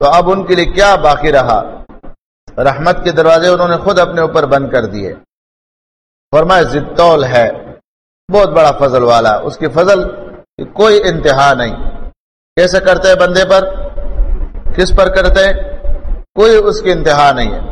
تو اب ان کے لیے کیا باقی رہا؟ رحمت کے دروازے انہوں نے خود اپنے اوپر بند کر دیے۔ فرمایا ذی طول ہے، بہت بڑا فضل والا، اس کی فضل کی کوئی انتہا نہیں۔ کیسے کرتے ہیں بندے پر، کس پر کرتے ہیں، کوئی اس کی انتہا نہیں ہے۔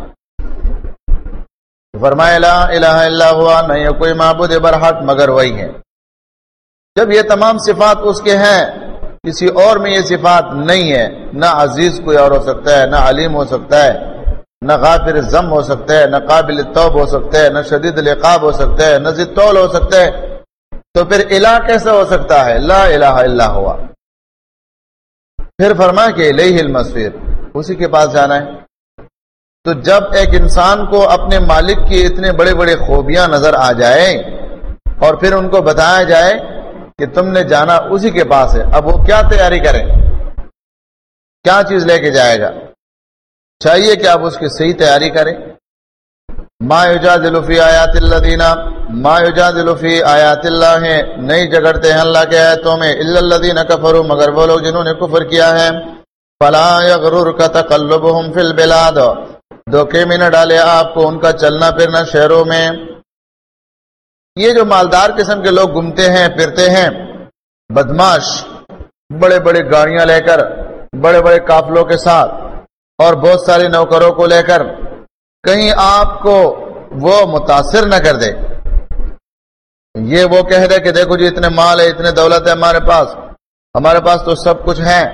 فرمایا لا الہ الا ہوا، نہیں ہے کوئی معبود برحق مگر وہی ہے۔ جب یہ تمام صفات اس کے ہیں، کسی اور میں یہ صفات نہیں ہے، نہ عزیز کوئی اور ہو سکتا ہے، نہ علیم ہو سکتا ہے، نہ غافر ذنب ہو سکتا ہے، نہ قابل توب ہو سکتا ہے، نہ شدید العقاب ہو سکتا ہے، نہ ذی طول ہو سکتا ہے، تو پھر الہ کیسے ہو سکتا ہے؟ لا الہ الا ہوا۔ پھر فرمایا کہ الیہ المصیر، اسی کے پاس جانا ہے۔ تو جب ایک انسان کو اپنے مالک کی اتنے بڑے بڑے خوبیاں نظر آ جائے اور پھر ان کو بتایا جائے کہ تم نے جانا اسی کے پاس ہے، اب وہ کیا تیاری کریں، کیا چیز لے کے جائے گا؟ چاہیے کہ آپ اس کی صحیح تیاری کریں۔ ما یجادل فی آیات الذین، ما یجادل فی آیات اللہ، نہیں جگڑتے ہیں اللہ کے آیتوں میں، الا الذین کفروا، مگر وہ لوگ جنہوں نے کفر کیا ہے۔ فلا یغررک تقلبهم فی البلاد، دھوکے میں نہ ڈالے آپ کو ان کا چلنا پھرنا شہروں میں۔ یہ جو مالدار قسم کے لوگ گھومتے ہیں پھرتے ہیں، بدماش، بڑے بڑے گاڑیاں لے کر، بڑے بڑے قافلوں کے ساتھ اور بہت سارے نوکروں کو لے کر، کہیں آپ کو وہ متاثر نہ کر دے، یہ وہ کہہ دے کہ دیکھو جی اتنے مال ہے، اتنے دولت ہے ہمارے پاس تو سب کچھ ہے،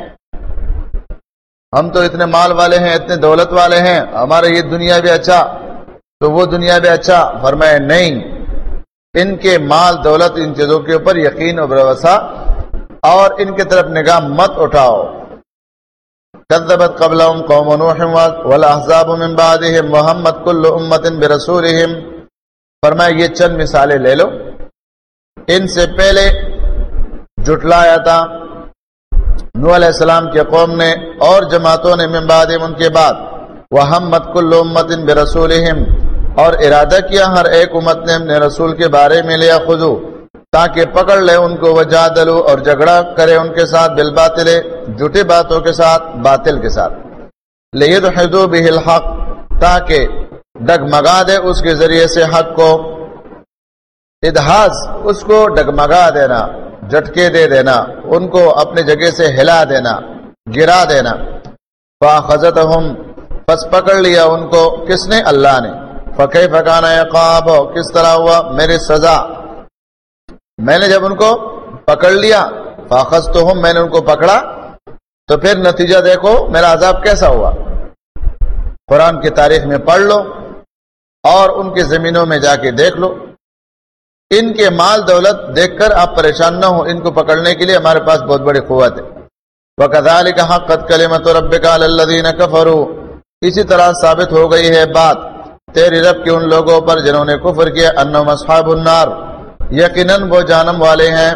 ہم تو اتنے مال والے ہیں، اتنے دولت والے ہیں، ہمارا یہ دنیا بھی اچھا تو وہ دنیا بھی اچھا۔ فرمائے نہیں، ان کے مال دولت ان چیزوں کے اوپر یقین و بھروسہ اور ان کی طرف نگاہ مت اٹھاؤ۔ کذبت قبلهم قوم نوح والاحزاب من بعدهم محمد کل امت برسولهم، فرمایا یہ چند مثالیں لے لو، ان سے پہلے جھٹلایا تھا نوح علیہ السلام کے قوم نے اور جماعتوں نے من بعدهم ان کے بعد، وحمد کل امت برسولهم، اور ارادہ کیا ہر ایک امت نے اپنے رسول کے بارے میں لیا خذو، تاکہ پکڑ لے ان کو، وجادلوا، اور جھگڑا کرے ان کے ساتھ، بالباطل، جھوٹی باتوں کے ساتھ، باطل کے ساتھ، لیدحضوا به الحق، تاکہ ڈگمگا دے اس کے ذریعے سے حق کو، ادحاز، اس کو ڈگمگا دینا، جھٹکے دے دینا، ان کو اپنی جگہ سے ہلا دینا، گرا دینا۔ فاخذتهم، پس پکڑ لیا ان کو، کس نے؟ اللہ نے۔ فکیف کان عقاب، کس طرح ہوا میری سزا، میں نے جب ان کو پکڑ لیا، فاخذتهم، میں نے ان کو پکڑا، تو پھر نتیجہ دیکھو میرا عذاب کیسا ہوا۔ قرآن کی تاریخ میں پڑھ لو اور ان کی زمینوں میں جا کے دیکھ لو، ان کے مال دولت دیکھ کر آپ پریشان نہ ہو، ان کو پکڑنے کے لیے ہمارے پاس بہت بڑی قوت ہے۔ وَكَذَلِكَ حَقَّتْ كَلِمَةُ رَبِّكَ عَلَى الَّذِينَ كَفَرُوا، اسی طرح ثابت ہو گئی ہے بات تیری رب کے ان لوگوں پر جنہوں نے کفر کیا، انہم اصحاب النار، یقیناً وہ جہنم والے ہیں۔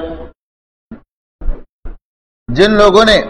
جن لوگوں نے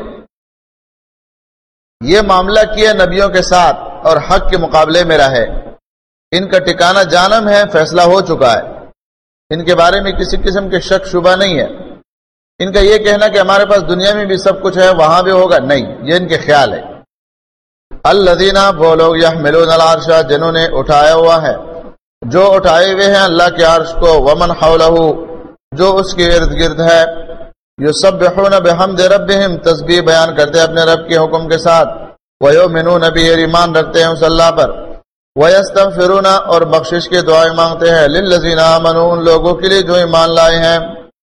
یہ معاملہ کیا نبیوں کے ساتھ اور حق کے مقابلے میں رہے، ان کا ٹھکانہ جہنم ہے، فیصلہ ہو چکا ہے، ان کے بارے میں کسی قسم کے شک شبہ نہیں ہے۔ ان کا یہ کہنا کہ ہمارے پاس دنیا میں بھی سب کچھ ہے، وہاں بھی ہوگا، نہیں، یہ ان کے خیال ہے۔ الذین، وہ لوگ، یحملون العرش، جنہوں نے اٹھایا ہوا ہے، جو اٹھائے ہوئے ہیں اللہ کے عرش کو، ومن حولہ، جو اس کے ارد گرد ہے، یسبحون بحمد ربہم، تسبیح بیان کرتے ہیں اپنے رب کے حکم کے ساتھ، ویؤمنون بہ، ایمان رکھتے ہیں اس اللہ پر، ویستغفرون، اور بخشش کے دعائیں مانگتے ہیں، للذین آمنوا، ان لوگوں کے لیے جو ایمان لائے ہیں۔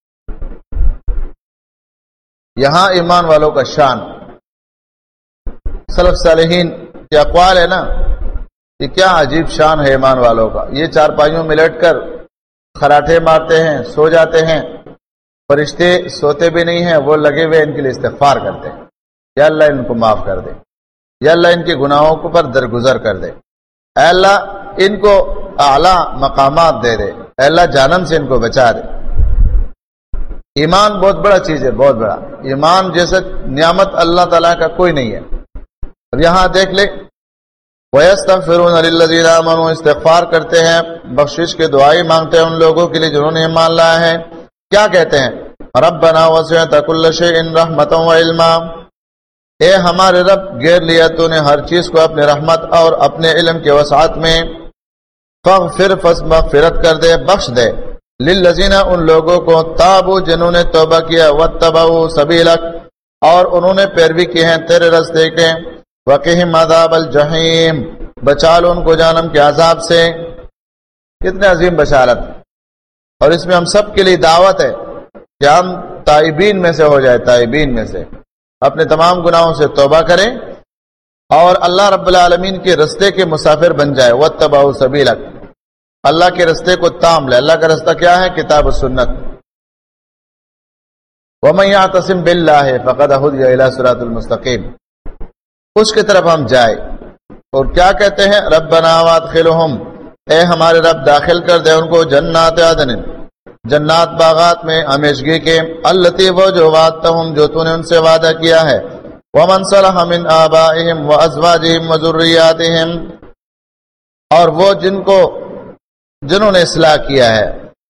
یہاں ایمان والوں کا شان، سلف صالحین کے اقوال ہے نا، یہ کیا عجیب شان ہے ایمان والوں کا۔ یہ چارپائیوں میں لیٹ کر خراٹے مارتے ہیں، سو جاتے ہیں، فرشتے سوتے بھی نہیں ہیں، وہ لگے ہوئے ان کے لیے استغفار کرتے ہیں، یا اللہ ان کو معاف کر دے، یا اللہ ان کے گناہوں کو پر درگزر کر دے، اے اللہ ان کو اعلیٰ مقامات دے دے، اے اللہ جہنم سے ان کو بچا دے۔ ایمان بہت بڑا چیز ہے، بہت بڑا ایمان جیسا نعمت اللہ تعالیٰ کا کوئی نہیں ہے۔ اب یہاں دیکھ لے، وَيَسْتَغْفِرُونَ لِلَّذِينَ آمَنُوا، استغفار کرتے ہیں، بخشش کے دعائیں مانگتے ہیں ان لوگوں کے لیے جنہوں نے ایمان لایا ہے۔ کیا کہتے ہیں؟ رَبَّنَا وَسِعْتَ كُلَّ شَيْءٍ رَحْمَةً وَعِلْمًا، اے ہمارے رب گیر لیا تو نے ہر چیز کو اپنے رحمت اور اپنے علم کے وسعت میں، فاغفر پس مغفرت کر دے، بخش دے، للذین ان لوگوں کو تابوا جنہوں نے توبہ کیا، واتبعوا سبیلک اور انہوں نے پیروی کی ہے تیرے راستے کے، وقہم عذاب الجحیم بچا لو ان کو جہنم کے عذاب سے۔ کتنے عظیم بشارت، اور اس میں ہم سب کے لیے دعوت ہے کہ ہم تائبین میں سے ہو جائے، تائبین میں سے اپنے تمام گناہوں سے توبہ کریں اور اللہ رب العالمین کے رستے کے مسافر بن جائے، واتبعوا سبیلک اللہ کے رستے کو تام لے۔ اللہ کا رستہ کیا ہے؟ کتاب و سنت۔ وَمَن يَعْتَصِم بِاللَّهِ فَقَدْ هُدِيَ إِلَى صِرَاطٍ الْمُسْتَقِيمٍ، اس کی طرف ہم جائے اور کیا کہتے ہیں؟ ربنا وادخلہم، اے ہمارے رب داخل کر دے ان کو جنات عدن، جنات باغات میں ہمیشگی کے، التی وہ جو وعدتہم جو تو نے ان سے وعدہ کیا ہے، ومن صلح من آبائہم وازواجہم وذریاتہم اور وہ جنہوں نے اصلاح کیا ہے،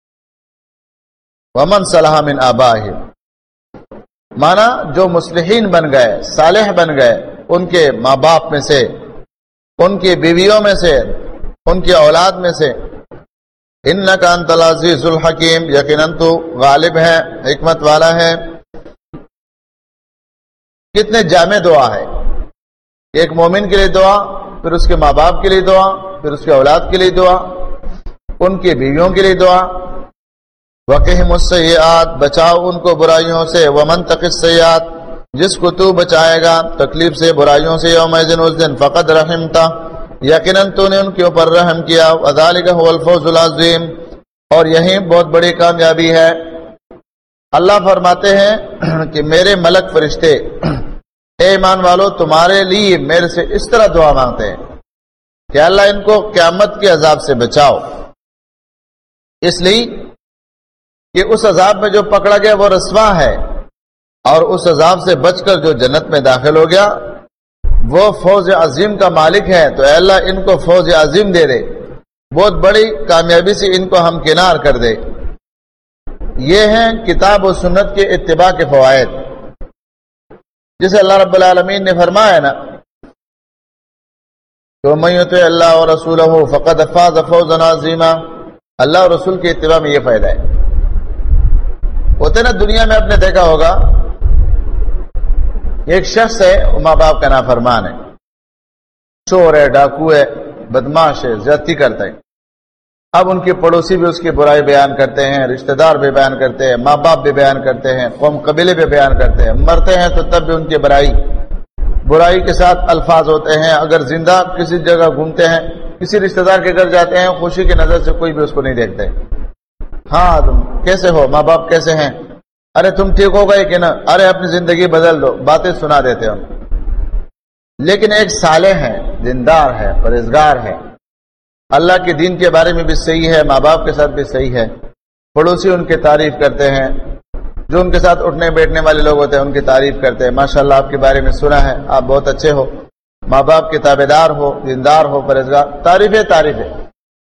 ومن صلح من آبائہم مانا جو مصلحین بن گئے، صالح بن گئے ان کے ماں باپ میں سے، ان کی بیویوں میں سے، ان کی اولاد میں سے، انکا انت العزیز الحکیم یقیناً تو غالب ہے، حکمت والا ہے۔ کتنے جامع دعا ہے، ایک مومن کے لیے دعا، پھر اس کے ماں باپ کے لیے دعا، پھر اس کے اولاد کے لیے دعا، ان کی بیویوں کے لیے دعا۔ وقہم السیئات بچاؤ ان کو برائیوں سے، ومن تق السیئات جس کو تو بچائے گا تکلیف سے، برائیوں سے، یومئذ اس دن، فقد رحمتا یقیناً تو نے ان کے اوپر رحم کیا، وذالک هو الفوز العظیم اور یہی بہت بڑی کامیابی ہے۔ اللہ فرماتے ہیں کہ میرے ملک فرشتے اے ایمان والو تمہارے لیے میرے سے اس طرح دعا مانگتے ہیں کہ اللہ ان کو قیامت کے عذاب سے بچاؤ، اس لیے کہ اس عذاب میں جو پکڑا گیا وہ رسوا ہے، اور اس عذاب سے بچ کر جو جنت میں داخل ہو گیا وہ فوز عظیم کا مالک ہے۔ تو اے اللہ ان کو فوز عظیم دے دے، بہت بڑی کامیابی سے ان کو ہمکنار کر دے۔ یہ ہیں کتاب و سنت کے اتباع کے فوائد، جسے اللہ رب العالمین نے فرمایا نا تو من یطع اللہ و رسولہ فقد فاز فوزا عظیما، اللہ اور رسول کے اتباع میں یہ فائدہ ہے۔ ہوتے نا دنیا میں آپ نے دیکھا ہوگا ایک شخص ہے وہ ماں باپ کا نافرمان ہے، چور ہے، ڈاکو ہے، بدماش ہے، زیادتی کرتا ہے، اب ان کے پڑوسی بھی اس کی برائی بیان کرتے ہیں، رشتہ دار بھی بیان کرتے ہیں، ماں باپ بھی بیان کرتے ہیں، قوم قبیلے بھی بیان کرتے ہیں، مرتے ہیں تو تب بھی ان کی برائی کے ساتھ الفاظ ہوتے ہیں۔ اگر زندہ کسی جگہ گھومتے ہیں، کسی رشتہ دار کے گھر جاتے ہیں، خوشی کی نظر سے کوئی بھی اس کو نہیں دیکھتے، ہاں تم کیسے ہو، ماں باپ کیسے ہیں، ارے تم ٹھیک ہو گئے کہ نہ، ارے اپنی زندگی بدل دو، باتیں سنا دیتے ہو۔ لیکن ایک صالح ہے، دیندار ہے، پرہیزگار ہے، اللہ کے دین کے بارے میں بھی صحیح ہے، ماں باپ کے ساتھ بھی صحیح ہے، پڑوسی ان کی تعریف کرتے ہیں، جو ان کے ساتھ اٹھنے بیٹھنے والے لوگ ہوتے ہیں ان کی تعریف کرتے ہیں، ماشاءاللہ آپ کے بارے میں سنا ہے، آپ بہت اچھے ہو، ماں باپ کے تابع دار ہو، دیندار ہو، پرہیزگار، تعریف ہے۔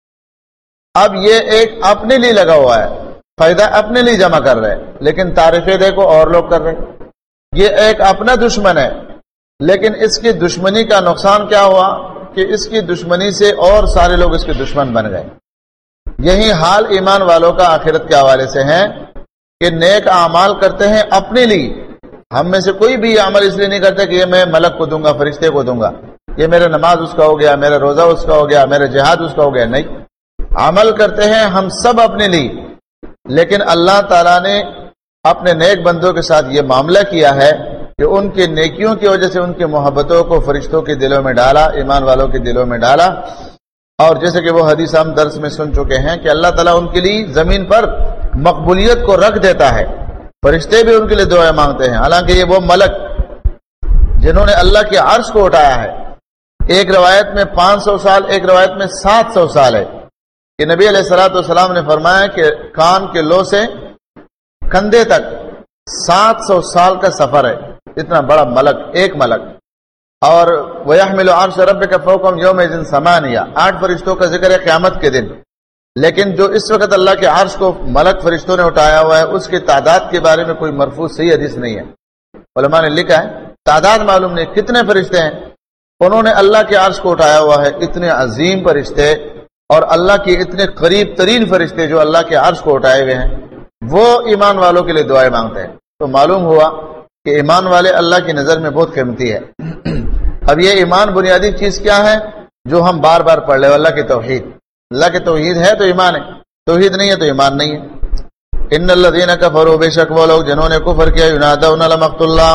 اب یہ ایک اپنے لیے لگا ہوا ہے، فائدہ اپنے لیے جمع کر رہے، لیکن تعریفیں دیکھو اور لوگ کر رہے۔ یہ ایک اپنا دشمن ہے، لیکن اس کی دشمنی کا نقصان کیا ہوا کہ اس کی دشمنی سے اور سارے لوگ اس کے دشمن بن گئے۔ یہی حال ایمان والوں کا آخرت کے حوالے سے ہے کہ نیک اعمال کرتے ہیں اپنے لیے، ہم میں سے کوئی بھی یہ عمل اس لیے نہیں کرتے کہ یہ میں ملک کو دوں گا، فرشتے کو دوں گا، یہ میرا نماز اس کا ہو گیا، میرا روزہ اس کا ہو گیا، میرا جہاد اس کا ہو گیا، نہیں، عمل کرتے ہیں ہم سب اپنے لیے، لیکن اللہ تعالیٰ نے اپنے نیک بندوں کے ساتھ یہ معاملہ کیا ہے کہ ان کے نیکیوں کی وجہ سے ان کی محبتوں کو فرشتوں کے دلوں میں ڈالا، ایمان والوں کے دلوں میں ڈالا، اور جیسے کہ وہ حدیث ہم درس میں سن چکے ہیں کہ اللہ تعالیٰ ان کے لیے زمین پر مقبولیت کو رکھ دیتا ہے، فرشتے بھی ان کے لیے دعائیں مانگتے ہیں، حالانکہ یہ وہ ملک جنہوں نے اللہ کے عرش کو اٹھایا ہے۔ ایک روایت میں 500 سال، ایک روایت میں 700 سال ہے کہ نبی علیہ الصلوۃ والسلام نے فرمایا کہ کان کے لو سے کندھے تک 700 سال کا سفر ہے، اتنا بڑا ملک، ایک ملک۔ اور وَيَحْمِلُ عَرْشَ رَبِّكَ فَوْقَهُمْ يَوْمَئِذٍ ثَمَانِيَةٌ، 8 فرشتوں کا ذکر ہے قیامت کے دن، لیکن جو اس وقت اللہ کے عرش کو ملک فرشتوں نے اٹھایا ہوا ہے اس کی تعداد کے بارے میں کوئی مرفوع صحیح حدیث نہیں ہے۔ علماء نے لکھا ہے تعداد معلوم نہیں کتنے فرشتے ہیں، انہوں نے اللہ کے عرش کو اٹھایا ہوا ہے، اتنے عظیم فرشتے اور اللہ کے اتنے قریب ترین فرشتے جو اللہ کے عرش کو اٹھائے ہوئے ہیں، وہ ایمان والوں کے لیے دعائیں مانگتے ہیں. تو معلوم ہوا کہ ایمان والے اللہ کی نظر میں بہت قیمتی ہے. اب یہ ایمان بنیادی چیز کیا ہے جو ہم بار بار پڑھ لے، اللہ کی توحید. اللہ کی توحید ہے تو ایمان ہے، توحید نہیں ہے تو ایمان نہیں ہے. ان الذین کفروا، بے شک وہ لوگ جنہوں نے کفر کیا، ینادون لمقت اللہ،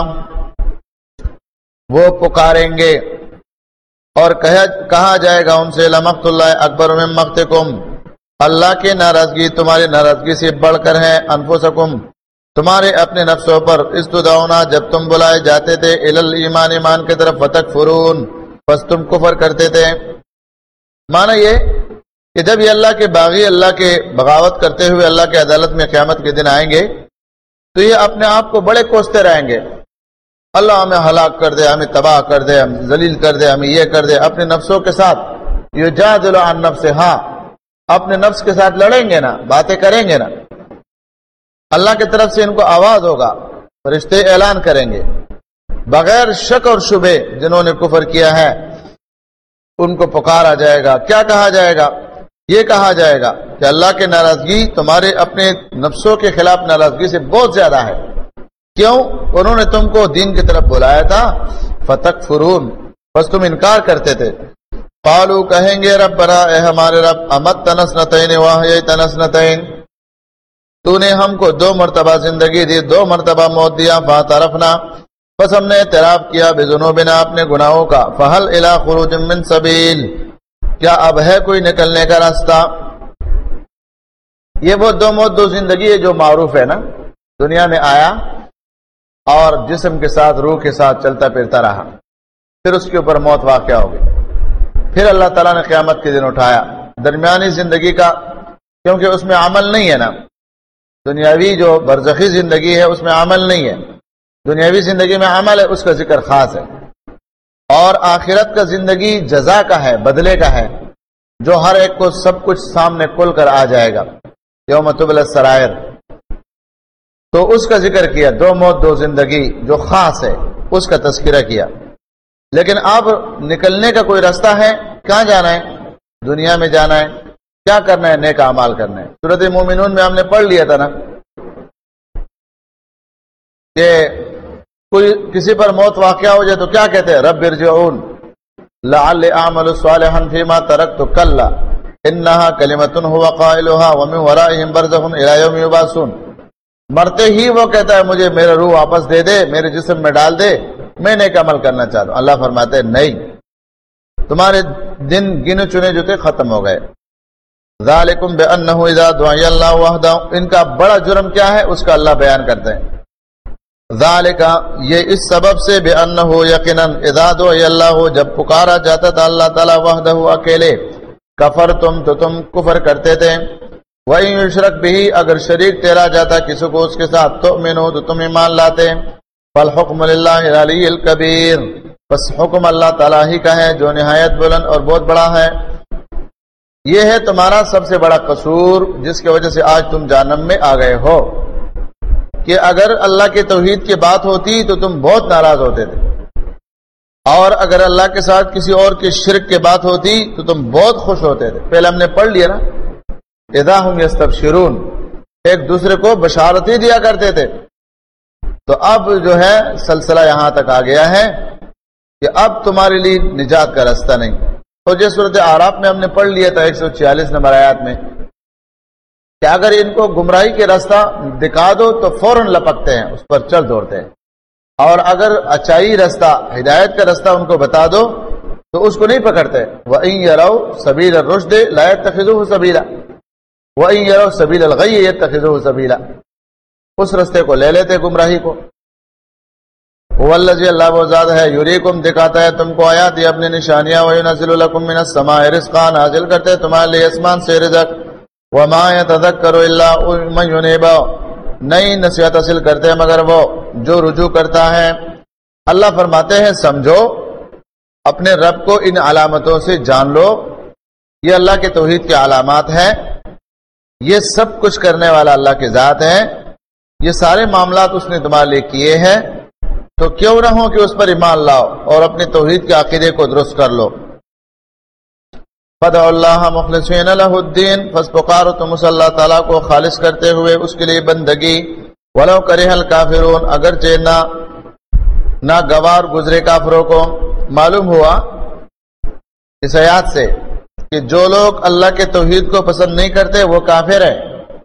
وہ پکاریں گے اور کہا جائے گا ان سے لمقت اللہ اکبر من مقتکم، اللہ کی ناراضگی تمہاری ناراضگی سے بڑھ کر ہے، انفسکم تمہارے اپنے نفسوں پر، استدعونا جب تم بلائے جاتے تھے، الی ایمان ایمان کی طرف، فتکفرون پس تم کفر کرتے تھے. معنی یہ کہ جب یہ اللہ کے باغی اللہ کے بغاوت کرتے ہوئے اللہ کے عدالت میں قیامت کے دن آئیں گے تو یہ اپنے آپ کو بڑے کوستے رہیں گے، اللہ ہمیں ہلاک کر دے، ہمیں تباہ کر دے، ہم ذلیل کر دے، ہمیں یہ کر دے. اپنے نفسوں کے ساتھ یجادل عن نفسہ، اپنے نفس کے ساتھ لڑیں گے نا، باتیں کریں گے نا. اللہ کی طرف سے ان کو آواز ہوگا، فرشتے اعلان کریں گے بغیر شک اور شبے، جنہوں نے کفر کیا ہے ان کو پکارا جائے گا. کیا کہا جائے گا؟ یہ کہا جائے گا کہ اللہ کی ناراضگی تمہارے اپنے نفسوں کے خلاف ناراضگی سے بہت زیادہ ہے. کیوں؟ انہوں نے تم کو دین کی طرف بلایا تھا، فتکفرون بس تم انکار کرتے تھے. قالوا کہیں گے ربنا اے ہمارے رب، امتنا اثنتین واحییتنا اثنتین، تو نے ہم کو 2 مرتبہ زندگی دی، 2 مرتبہ موت دیا، فاعترفنا بس ہم نے اعتراف کیا، بذنوبنا اپنے گناہوں کا، فہل الی خروج من سبیل، کیا اب ہے کوئی نکلنے کا راستہ. یہ وہ 2 موت 2 زندگی ہے جو معروف ہے نا. دنیا میں آیا اور جسم کے ساتھ روح کے ساتھ چلتا پھرتا رہا، پھر اس کے اوپر موت واقع ہو گئی، پھر اللہ تعالیٰ نے قیامت کے دن اٹھایا. درمیانی زندگی کا کیونکہ اس میں عمل نہیں ہے نا، دنیاوی جو برزخی زندگی ہے اس میں عمل نہیں ہے، دنیاوی زندگی میں عمل ہے، اس کا ذکر خاص ہے. اور آخرت کا زندگی جزا کا ہے، بدلے کا ہے، جو ہر ایک کو سب کچھ سامنے کھل کر آ جائے گا، یوم تبلی السرائر. تو اس کا ذکر کیا، 2 موت 2 زندگی جو خاص ہے اس کا تذکرہ کیا. لیکن اب نکلنے کا کوئی راستہ ہے؟ کہاں جانا ہے؟ دنیا میں جانا ہے. کیا کرنا ہے؟ نیک اعمال کرنا ہے. سورۃ مومنون میں ہم نے پڑھ لیا تھا نا کہ کوئی کسی پر موت واقع ہو جائے تو کیا کہتے ہیں؟ رب ارجعون لعلی اعمل صالحا فیما ترکت کلا انہا کلمۃ هو قائلها ومن ورائهم برزخ الی یوم یبعثون. مرتے ہی وہ کہتا ہے مجھے میرا روح واپس دے دے، میرے جسم میں ڈال دے، میں نیک عمل کرنا چاہتا ہوں. اللہ فرماتے ہیں نہیں، تمہارے دن گنے چنے جو تھے ختم ہو گئے. ذالکم بانہ اذا دعی اللہ وحدہ، ان کا بڑا جرم کیا ہے اس کا اللہ بیان کرتے ہیں. ذالک یہ اس سبب سے، بانہ یقینا اذا دعی اللہ، جب پکارا جاتا تھا اللہ تعالی وحدہ اکیلے، کفرتم تو تم کفر کرتے تھے. وَإِن يُشْرَكْ بِهِ اگر شریک ٹھہرا جاتا کسی کو اس کے ساتھ، تؤمنوا تو تم ایمان لاتے. فالحکم للہ العلی الکبیر، بس حکم اللہ تعالیٰ ہی کا ہے جو نہایت بلند اور بہت بڑا ہے. یہ ہے تمہارا سب سے بڑا قصور جس کی وجہ سے آج تم جہنم میں آ گئے ہو، کہ اگر اللہ کے توحید کی بات ہوتی تو تم بہت ناراض ہوتے تھے، اور اگر اللہ کے ساتھ کسی اور کے شرک کی بات ہوتی تو تم بہت خوش ہوتے تھے. پہلے ہم نے پڑھ لیا نا، اذا ہم یستبشرون، ایک دوسرے کو بشارتیں دیا کرتے تھے. تو اب جو ہے سلسلہ یہاں تک آ گیا ہے کہ اب تمہارے لیے نجات کا راستہ نہیں. تو جس صورت اعراف میں ہم نے پڑھ لیا تھا 146 نمبر آیات میں کہ اگر ان کو گمراہی کے راستہ دکھا دو تو فوراً لپکتے ہیں، اس پر چل دوڑتے ہیں، اور اگر اچائی راستہ ہدایت کا راستہ ان کو بتا دو تو اس کو نہیں پکڑتے. وَإِن يَرَوْا سَبِيلَ الرُّشْدِ لَا يَتَّخِذُوهُ سَبِيلًا وَإِن يَرَوْا سَبِيلَ الْغَيِّ يَتَّخِذُوهُ سَبِيلًا، اس راستے کو لے لیتے گمراہی کو. والذی اللہ وہ ذات ہے، یریکم دکھاتا ہے تم کو آیات اپنی نشانیاں، وینزل لکم من السماء رزقا، نازل کرتے ہیں تمہارے لیے اسمان سے رزق. وما یتذکر الا من ینیب، نئی نصیحت حاصل کرتے ہیں مگر وہ جو رجوع کرتا ہے. اللہ فرماتے ہیں سمجھو اپنے رب کو ان علامتوں سے جان لو، یہ اللہ کے توحید کے علامات ہیں، یہ سب کچھ کرنے والا اللہ کی ذات ہے، یہ سارے معاملات اس نے تمہارے لیے کیے ہیں. تو کیوں نہ ہو کہ اس پر ایمان لاؤ اور اپنے توحید کے عقیدے کو درست کر لو. فدعوا اللہ مخلصین لہ الدین، پس پکارو تم اس اللہ تعالیٰ کو خالص کرتے ہوئے اس کے لیے بندگی. ولو کرہ الکافرون، اگرچہ ناگوار گزرے کافروں کو. معلوم ہوا اس آیات سے کہ جو لوگ اللہ کے توحید کو پسند نہیں کرتے وہ کافر ہیں.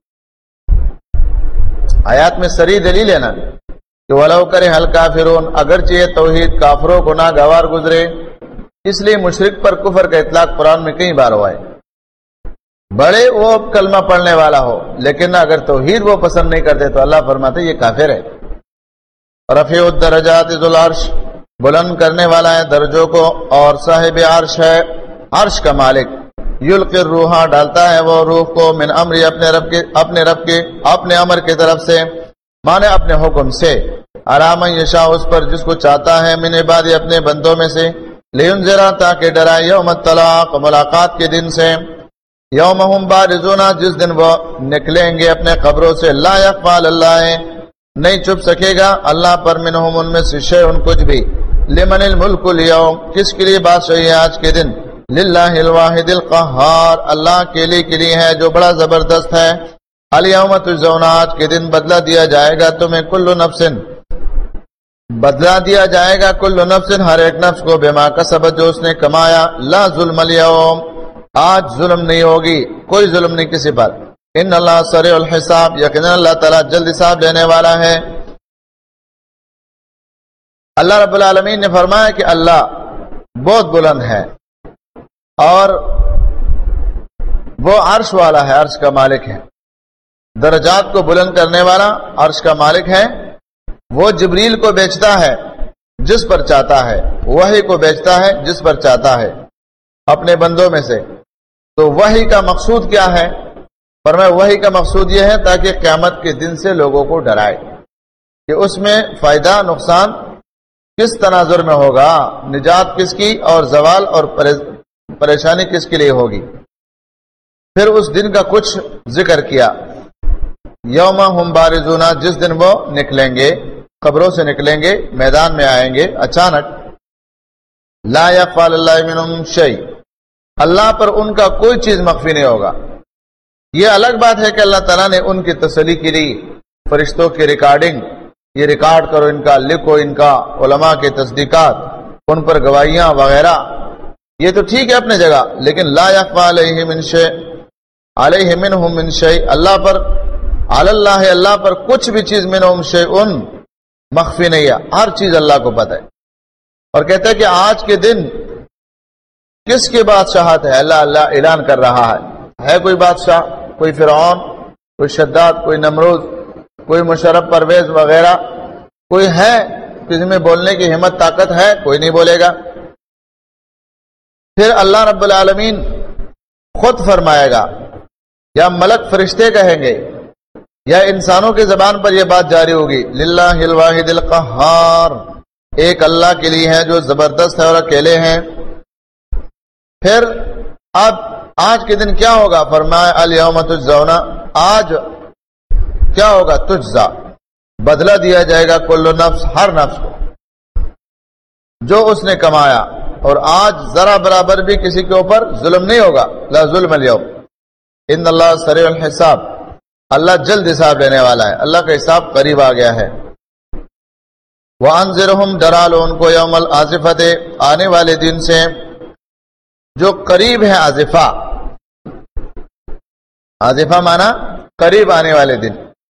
آیات میں صریح دلیل ہے نا کہ ولو کرہ الکافرون، اگرچہ یہ توحید کافروں کو ناگوار گزرے. اس لیے مشرک پر کفر کا اطلاق قرآن میں کئی بار ہوا ہے. بڑے وہ کلمہ پڑھنے والا ہو لیکن اگر توحید وہ پسند نہیں کرتے تو اللہ فرماتے یہ کافر ہے. رفیع الدرجات ذو العرش، بلند کرنے والا ہے درجوں کو اور صاحب عرش ہے، عرش کا مالک. یلقی الروح، ڈالتا ہے وہ روح کو من امری، اپنے امر کی طرف سے، مانے اپنے حکم سے. علی من یشاء، اس پر جس کو چاہتا ہے، من عبادی، اپنے بندوں میں سے. لینذرا، تاکہ ڈرائے، یوم الطلاق، ملاقات کے دن سے. یوم ہم بارزون، جس دن وہ نکلیں گے اپنے قبروں سے. لا یخفی علی اللہ، نہیں چھپ سکے گا اللہ پر، منہم، ان میں سے، شیء کچھ بھی. لمن الملک اليوم، کس کے لیے بادشاہی ہے آج کے دن. للہ الواحد القہار، اللہ کے لیے ہے جو بڑا زبردست ہے. الیوم تجزون، آج کے دن بدلہ دیا جائے گا تمہیں، کل نفس، بدلہ دیا جائے گا کل نفس، ہر ایک نفس کو، بما کسبت، جو اس نے کمایا. لا ظلم اليوم، آج ظلم نہیں ہوگی، کوئی ظلم نہیں کسی پر. ان اللہ سریع الحساب، یقینا اللہ تعالیٰ جلد حساب لینے والا ہے. اللہ رب العالمین نے فرمایا کہ اللہ بہت بلند ہے اور وہ عرش والا ہے، عرش کا مالک ہے. درجات کو بلند کرنے والا عرش کا مالک ہے. وہ جبریل کو بیچتا ہے جس پر چاہتا ہے، وحی کو بیچتا ہے جس پر چاہتا ہے اپنے بندوں میں سے. تو وحی کا مقصود کیا ہے؟ فرمایا وحی کا مقصود یہ ہے تاکہ قیامت کے دن سے لوگوں کو ڈرائے کہ اس میں فائدہ نقصان کس تناظر میں ہوگا، نجات کس کی اور زوال اور پریشانی کس کے لیے ہوگی. پھر اس دن کا کچھ ذکر کیا. یوم ہم بارزون، جس دن وہ نکلیں گے، قبروں سے نکلیں گے، میدان میں آئیں گے اچانک. لا یخفی علی اللہ منہم شیء، اللہ پر ان کا کوئی چیز مخفی نہیں ہوگا. یہ الگ بات ہے کہ اللہ تعالیٰ نے ان کی تسلی کے لیے فرشتوں کی ریکارڈنگ، یہ ریکارڈ کرو، ان کا لکھو، ان کا علماء کے تصدیقات، ان پر گواہیاں وغیرہ، یہ تو ٹھیک ہے اپنے جگہ. لیکن لا یخفی علیہ من شیء، علیہ منہم من شیء، اللہ پر، علی اللہ، اللہ پر کچھ بھی چیز منہم شیء مخفی نہیں ہے، ہر چیز اللہ کو پتہ ہے. اور کہتا ہے کہ آج کے دن کس کی بادشاہت ہے؟ اللہ اعلان کر رہا ہے کوئی بادشاہ، کوئی فرعون، کوئی شداد، کوئی نمرود، کوئی مشرف پرویز وغیرہ، کوئی ہے کسی میں بولنے کی ہمت طاقت ہے؟ کوئی نہیں بولے گا. پھر اللہ رب العالمین خود فرمائے گا، یا ملک فرشتے کہیں گے، یا انسانوں کی زبان پر یہ بات جاری ہوگی، للہ الواحد القہار، ایک اللہ کے لیے ہے جو زبردست ہے اور اکیلے ہیں. پھر اب آج کے دن کیا ہوگا؟ فرمایا الیوم تجزون، آج کیا ہوگا؟ تجزا، بدلہ دیا جائے گا کل نفس، ہر نفس کو جو اس نے کمایا. اور آج ذرا برابر بھی کسی کے اوپر ظلم نہیں ہوگا. لا ظلم اليوم، ان اللہ سریع الحساب، اللہ جلد حساب لینے والا ہے، اللہ کا حساب قریب آ گیا ہے. وانذرہم، ڈرا لو ان کو، یوم الآزفۃ، آنے والے دن سے جو قریب ہے. آزفہ مانا قریب آنے والے دن.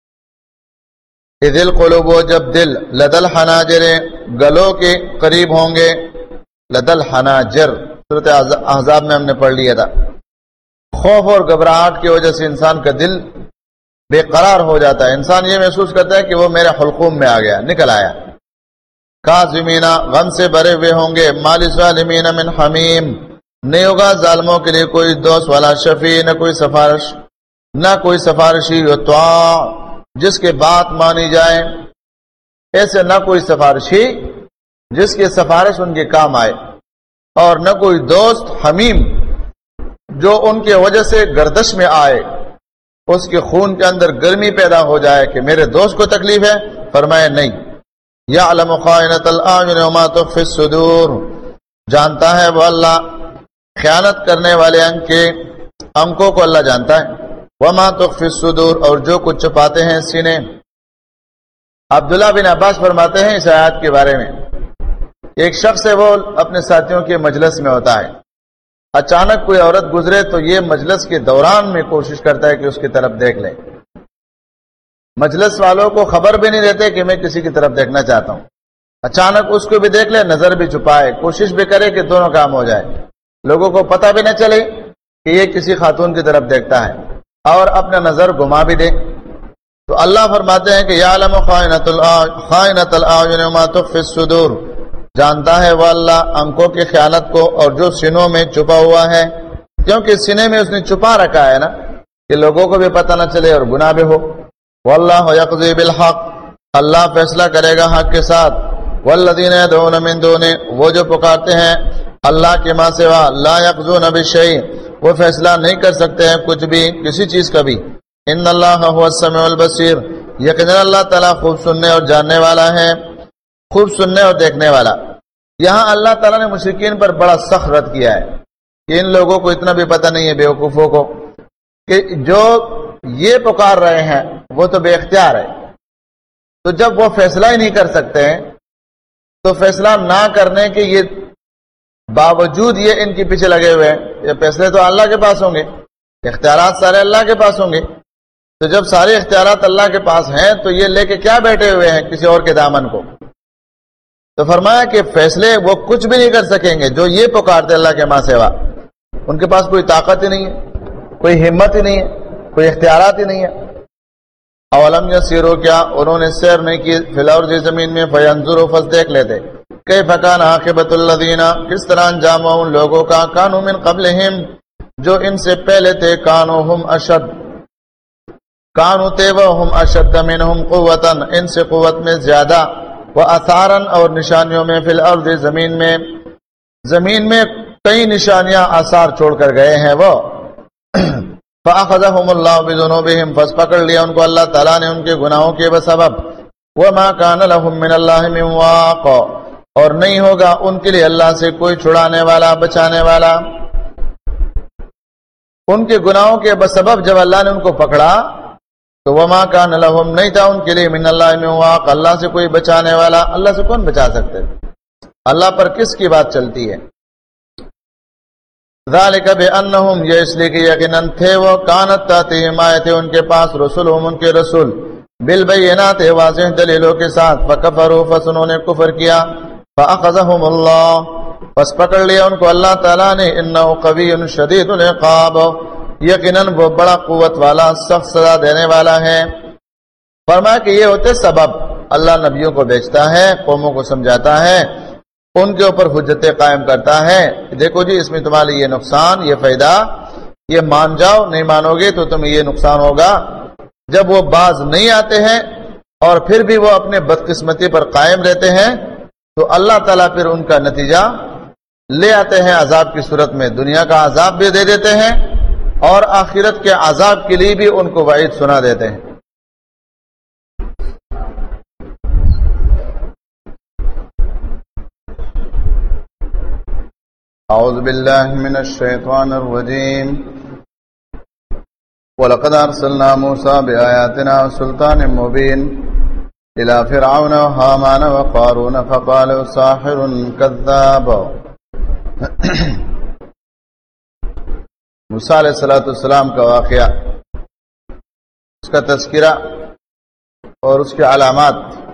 اذ القلوب، جب دل، لدل حناجر، گلوں کے قریب ہوں گے. لدل حناجر سورۃ احزاب میں ہم نے پڑھ لیا تھا. خوف اور گھبراہٹ کی وجہ سے انسان کا دل بے قرار ہو جاتا ہے. انسان یہ محسوس کرتا ہے کہ وہ میرے حلقوم میں آ گیا، نکل آیا. کاظمین، غم سے بھرے ہوئے ہوں گے. ما للظالمین من حمیم، نہیں ہوگا ظالموں کے لیے کوئی دوست والا شفیع، نہ کوئی سفارش، نہ کوئی سفارشی یطاع، جس کے بات مانی جائے. ایسے نہ کوئی سفارشی جس کی سفارش ان کے کام آئے، اور نہ کوئی دوست حمیم جو ان کے وجہ سے گردش میں آئے، اس کے خون کے اندر گرمی پیدا ہو جائے کہ میرے دوست کو تکلیف ہے. فرمایا نہیں، یعلم خائنۃ الاعین وما تخفی الصدور، جانتا ہے وہ اللہ خیانت کرنے والے انکوں کو اللہ جانتا ہے، وما تخفی الصدور، اور جو کچھ چھپاتے ہیں سینے۔ عبداللہ بن عباس فرماتے ہیں اس آیات کے بارے میں، ایک شخص ہے وہ اپنے ساتھیوں کے مجلس میں ہوتا ہے، اچانک کوئی عورت گزرے تو یہ مجلس کے دوران میں کوشش کرتا ہے کہ اس کی طرف دیکھ لے، مجلس والوں کو خبر بھی نہیں دیتے کہ میں کسی کی طرف دیکھنا چاہتا ہوں، اچانک اس کو بھی دیکھ لے، نظر بھی چھپائے، کوشش بھی کرے کہ دونوں کام ہو جائے، لوگوں کو پتہ بھی نہ چلے کہ یہ کسی خاتون کی طرف دیکھتا ہے اور اپنا نظر گما بھی دے۔ تو اللہ فرماتے ہیں کہ یعلم خائنۃ الاعین وما تخفی الصدور، جانتا ہے وہ اللہ انکوں کی خیانت کو اور جو سینوں میں چھپا ہوا ہے، کیونکہ سینے میں اس نے چھپا رکھا ہے نا کہ لوگوں کو بھی پتہ نہ چلے اور گناہ بھی ہو۔ واللہ یقضی بالحق، اللہ فیصلہ کرے گا حق کے ساتھ۔ والذین یدعون من دونہ، وہ جو پکارتے ہیں اللہ کے ماں سوا، لا یقضون بشیء، وہ فیصلہ نہیں کر سکتے ہیں کچھ بھی، کسی چیز کا بھی۔ ان اللہ هو السمیع البصیر، یقینا اللہ تعالیٰ خوب سننے اور جاننے والا ہے، خوب سننے اور دیکھنے والا۔ یہاں اللہ تعالیٰ نے مشرکین پر بڑا سخت رد کیا ہے کہ ان لوگوں کو اتنا بھی پتہ نہیں ہے، بیوقوفوں کو، کہ جو یہ پکار رہے ہیں وہ تو بے اختیار ہے، تو جب وہ فیصلہ ہی نہیں کر سکتے ہیں تو فیصلہ نہ کرنے کے یہ باوجود یہ ان کے پیچھے لگے ہوئے ہیں، یہ فیصلے تو اللہ کے پاس ہوں گے، اختیارات سارے اللہ کے پاس ہوں گے، تو جب سارے اختیارات اللہ کے پاس ہیں تو یہ لے کے کیا بیٹھے ہوئے ہیں کسی اور کے دامن کو؟ تو فرمایا کہ فیصلے وہ کچھ بھی نہیں کر سکیں گے جو یہ پکارتے اللہ کے ماں سوا، ان کے پاس کوئی طاقت ہی نہیں ہے، کوئی ہمت ہی نہیں ہے، کوئی اختیارات ہی نہیں ہے۔ اولم یسیروا، کیا انہوں نے سیر نہیں کی فی الارض زمین میں، فینظروا، پس دیکھ لیتے، کیف کان عاقبۃ الذین، کس طرح انجام ان لوگوں کا، کانوا من قبلہم، جو ان سے پہلے تھے، کانوا ہم اشد، کانوا تھے وہ ہم اشد منہم قوتا، ان سے قوت میں زیادہ، وآثارا، اور نشانیوں میں، فی الارض زمین میں کئی نشانیاں آثار چھوڑ کر گئے ہیں وہ۔ فأخذهم اللہ بذنوبہم، پس پکڑ لیا ان کو اللہ تعالیٰ نے ان کے گناہوں کے بسبب۔ وما کان لهم من اللہ من واق، اور نہیں ہوگا ان کے لیے اللہ سے کوئی چھڑانے والا، بچانے والا۔ ان کے گناہوں کے بسبب جب اللہ نے ان کو پکڑا تو وما کان لهم، نہیں تھا ان کے لیے، من اللہ من واق، اللہ سے کوئی بچانے والا۔ اللہ سے کون بچا سکتے؟ اللہ پر کس کی بات چلتی ہے؟ ذالک بانہم، یہ اس لیے کہ یقیناً تھے وہ، کانت تاتیہم، آئے تھے ان کے پاس، رسولہم، ان کے رسول، بالبینات، واضح دلیلوں کے ساتھ، فکفروا، پس انہوں نے کفر کیا، فاخذہم اللہ، پس پکڑ لیا ان کو اللہ تعالیٰ نے، انہ قوی شدید العقاب، یقیناً وہ بڑا قوت والا، سخت سزا دینے والا ہے۔ فرمایا کہ یہ ہوتے سبب، اللہ نبیوں کو بھیجتا ہے، قوموں کو سمجھاتا ہے، ان کے اوپر حجتیں قائم کرتا ہے، دیکھو جی اس میں تمہارے یہ نقصان، یہ فائدہ، یہ مان جاؤ، نہیں مانو گے تو تمہیں یہ نقصان ہوگا۔ جب وہ باز نہیں آتے ہیں اور پھر بھی وہ اپنے بدقسمتی پر قائم رہتے ہیں تو اللہ تعالیٰ پھر ان کا نتیجہ لے آتے ہیں عذاب کی صورت میں، دنیا کا عذاب بھی دے دیتے ہیں اور آخرت کے عذاب کے لیے بھی ان کو وعید سنا دیتے ہیں۔ اعوذ باللہ من الشیطان الرجیم وَلَقَدْ أَرْسَلْنَا مُوسَى بِآيَاتِنَا وَسُلْطَانٍ مُبِينٍ إِلَى فِرْعَوْنَ وَهَامَانَ وَقَارُونَ فَقَالُوا سَاحِرٌ كَذَّابٌ۔ موسیٰ علیہ السلام کا واقعہ، اس کا تذکرہ اور اس کے علامات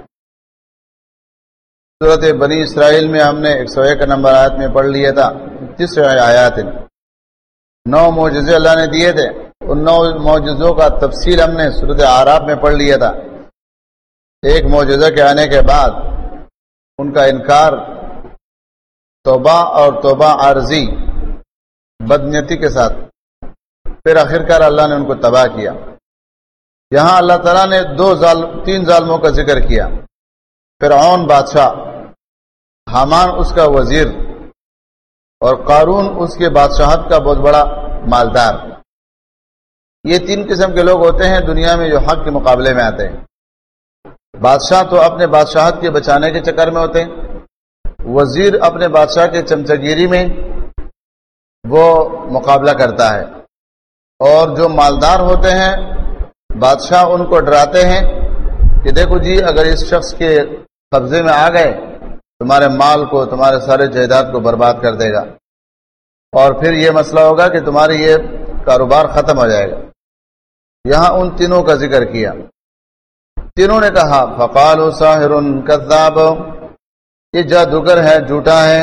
سورۃ بنی اسرائیل میں ہم نے 101 نمبر آیت میں پڑھ لیا تھا۔ 30 آیات، 9 معجزے اللہ نے دیے تھے، ان 9 معجزوں کا تفصیل ہم نے سورۃ اعراف میں پڑھ لیا تھا۔ ایک معجزہ کے آنے کے بعد ان کا انکار، توبہ اور توبہ عارضی بدنیتی کے ساتھ، پھر آخرکار اللہ نے ان کو تباہ کیا۔ یہاں اللہ تعالیٰ نے 3 ظالموں کا ذکر کیا، فرعون بادشاہ، حامان اس کا وزیر، اور قارون اس کے بادشاہت کا بہت بڑا مالدار۔ یہ 3 قسم کے لوگ ہوتے ہیں دنیا میں جو حق کے مقابلے میں آتے ہیں۔ بادشاہ تو اپنے بادشاہت کے بچانے کے چکر میں ہوتے ہیں، وزیر اپنے بادشاہ کے چمچگیری میں وہ مقابلہ کرتا ہے، اور جو مالدار ہوتے ہیں بادشاہ ان کو ڈراتے ہیں کہ دیکھو جی اگر اس شخص کے قبضے میں آ گئے تمہارے مال کو، تمہارے سارے جائیداد کو برباد کر دے گا، اور پھر یہ مسئلہ ہوگا کہ تمہاری یہ کاروبار ختم ہو جائے گا۔ یہاں ان تینوں کا ذکر کیا، تینوں نے کہا فقالوا ساحر کذاب، یہ جادوگر ہے، جھوٹا ہے۔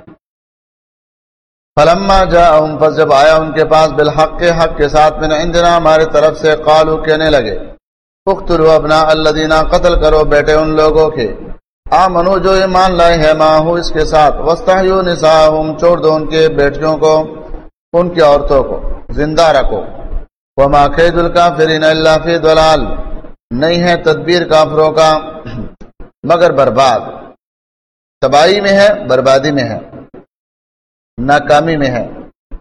فلما جاءهم، پس جب آیا ان کے پاس بالحق، حق کے ساتھ، من عندنا، ہمارے طرف سے، قالوا، کہنے لگے، اقتلوا ابناء الذین، قتل کرو بیٹے ان لوگوں کے، آمنو جو ایمان لائے ہیں، ماہو اس کے ساتھ، واستحیوا نساءهم، چھوڑ دو ان کے بیٹیوں کو، ان کی عورتوں کو زندہ رکھو۔ وما کید الکافرین الا فی ضلال، نہیں ہے تدبیر کافروں کا مگر برباد، تباہی میں ہے، بربادی میں ہے، ناکامی میں ہے۔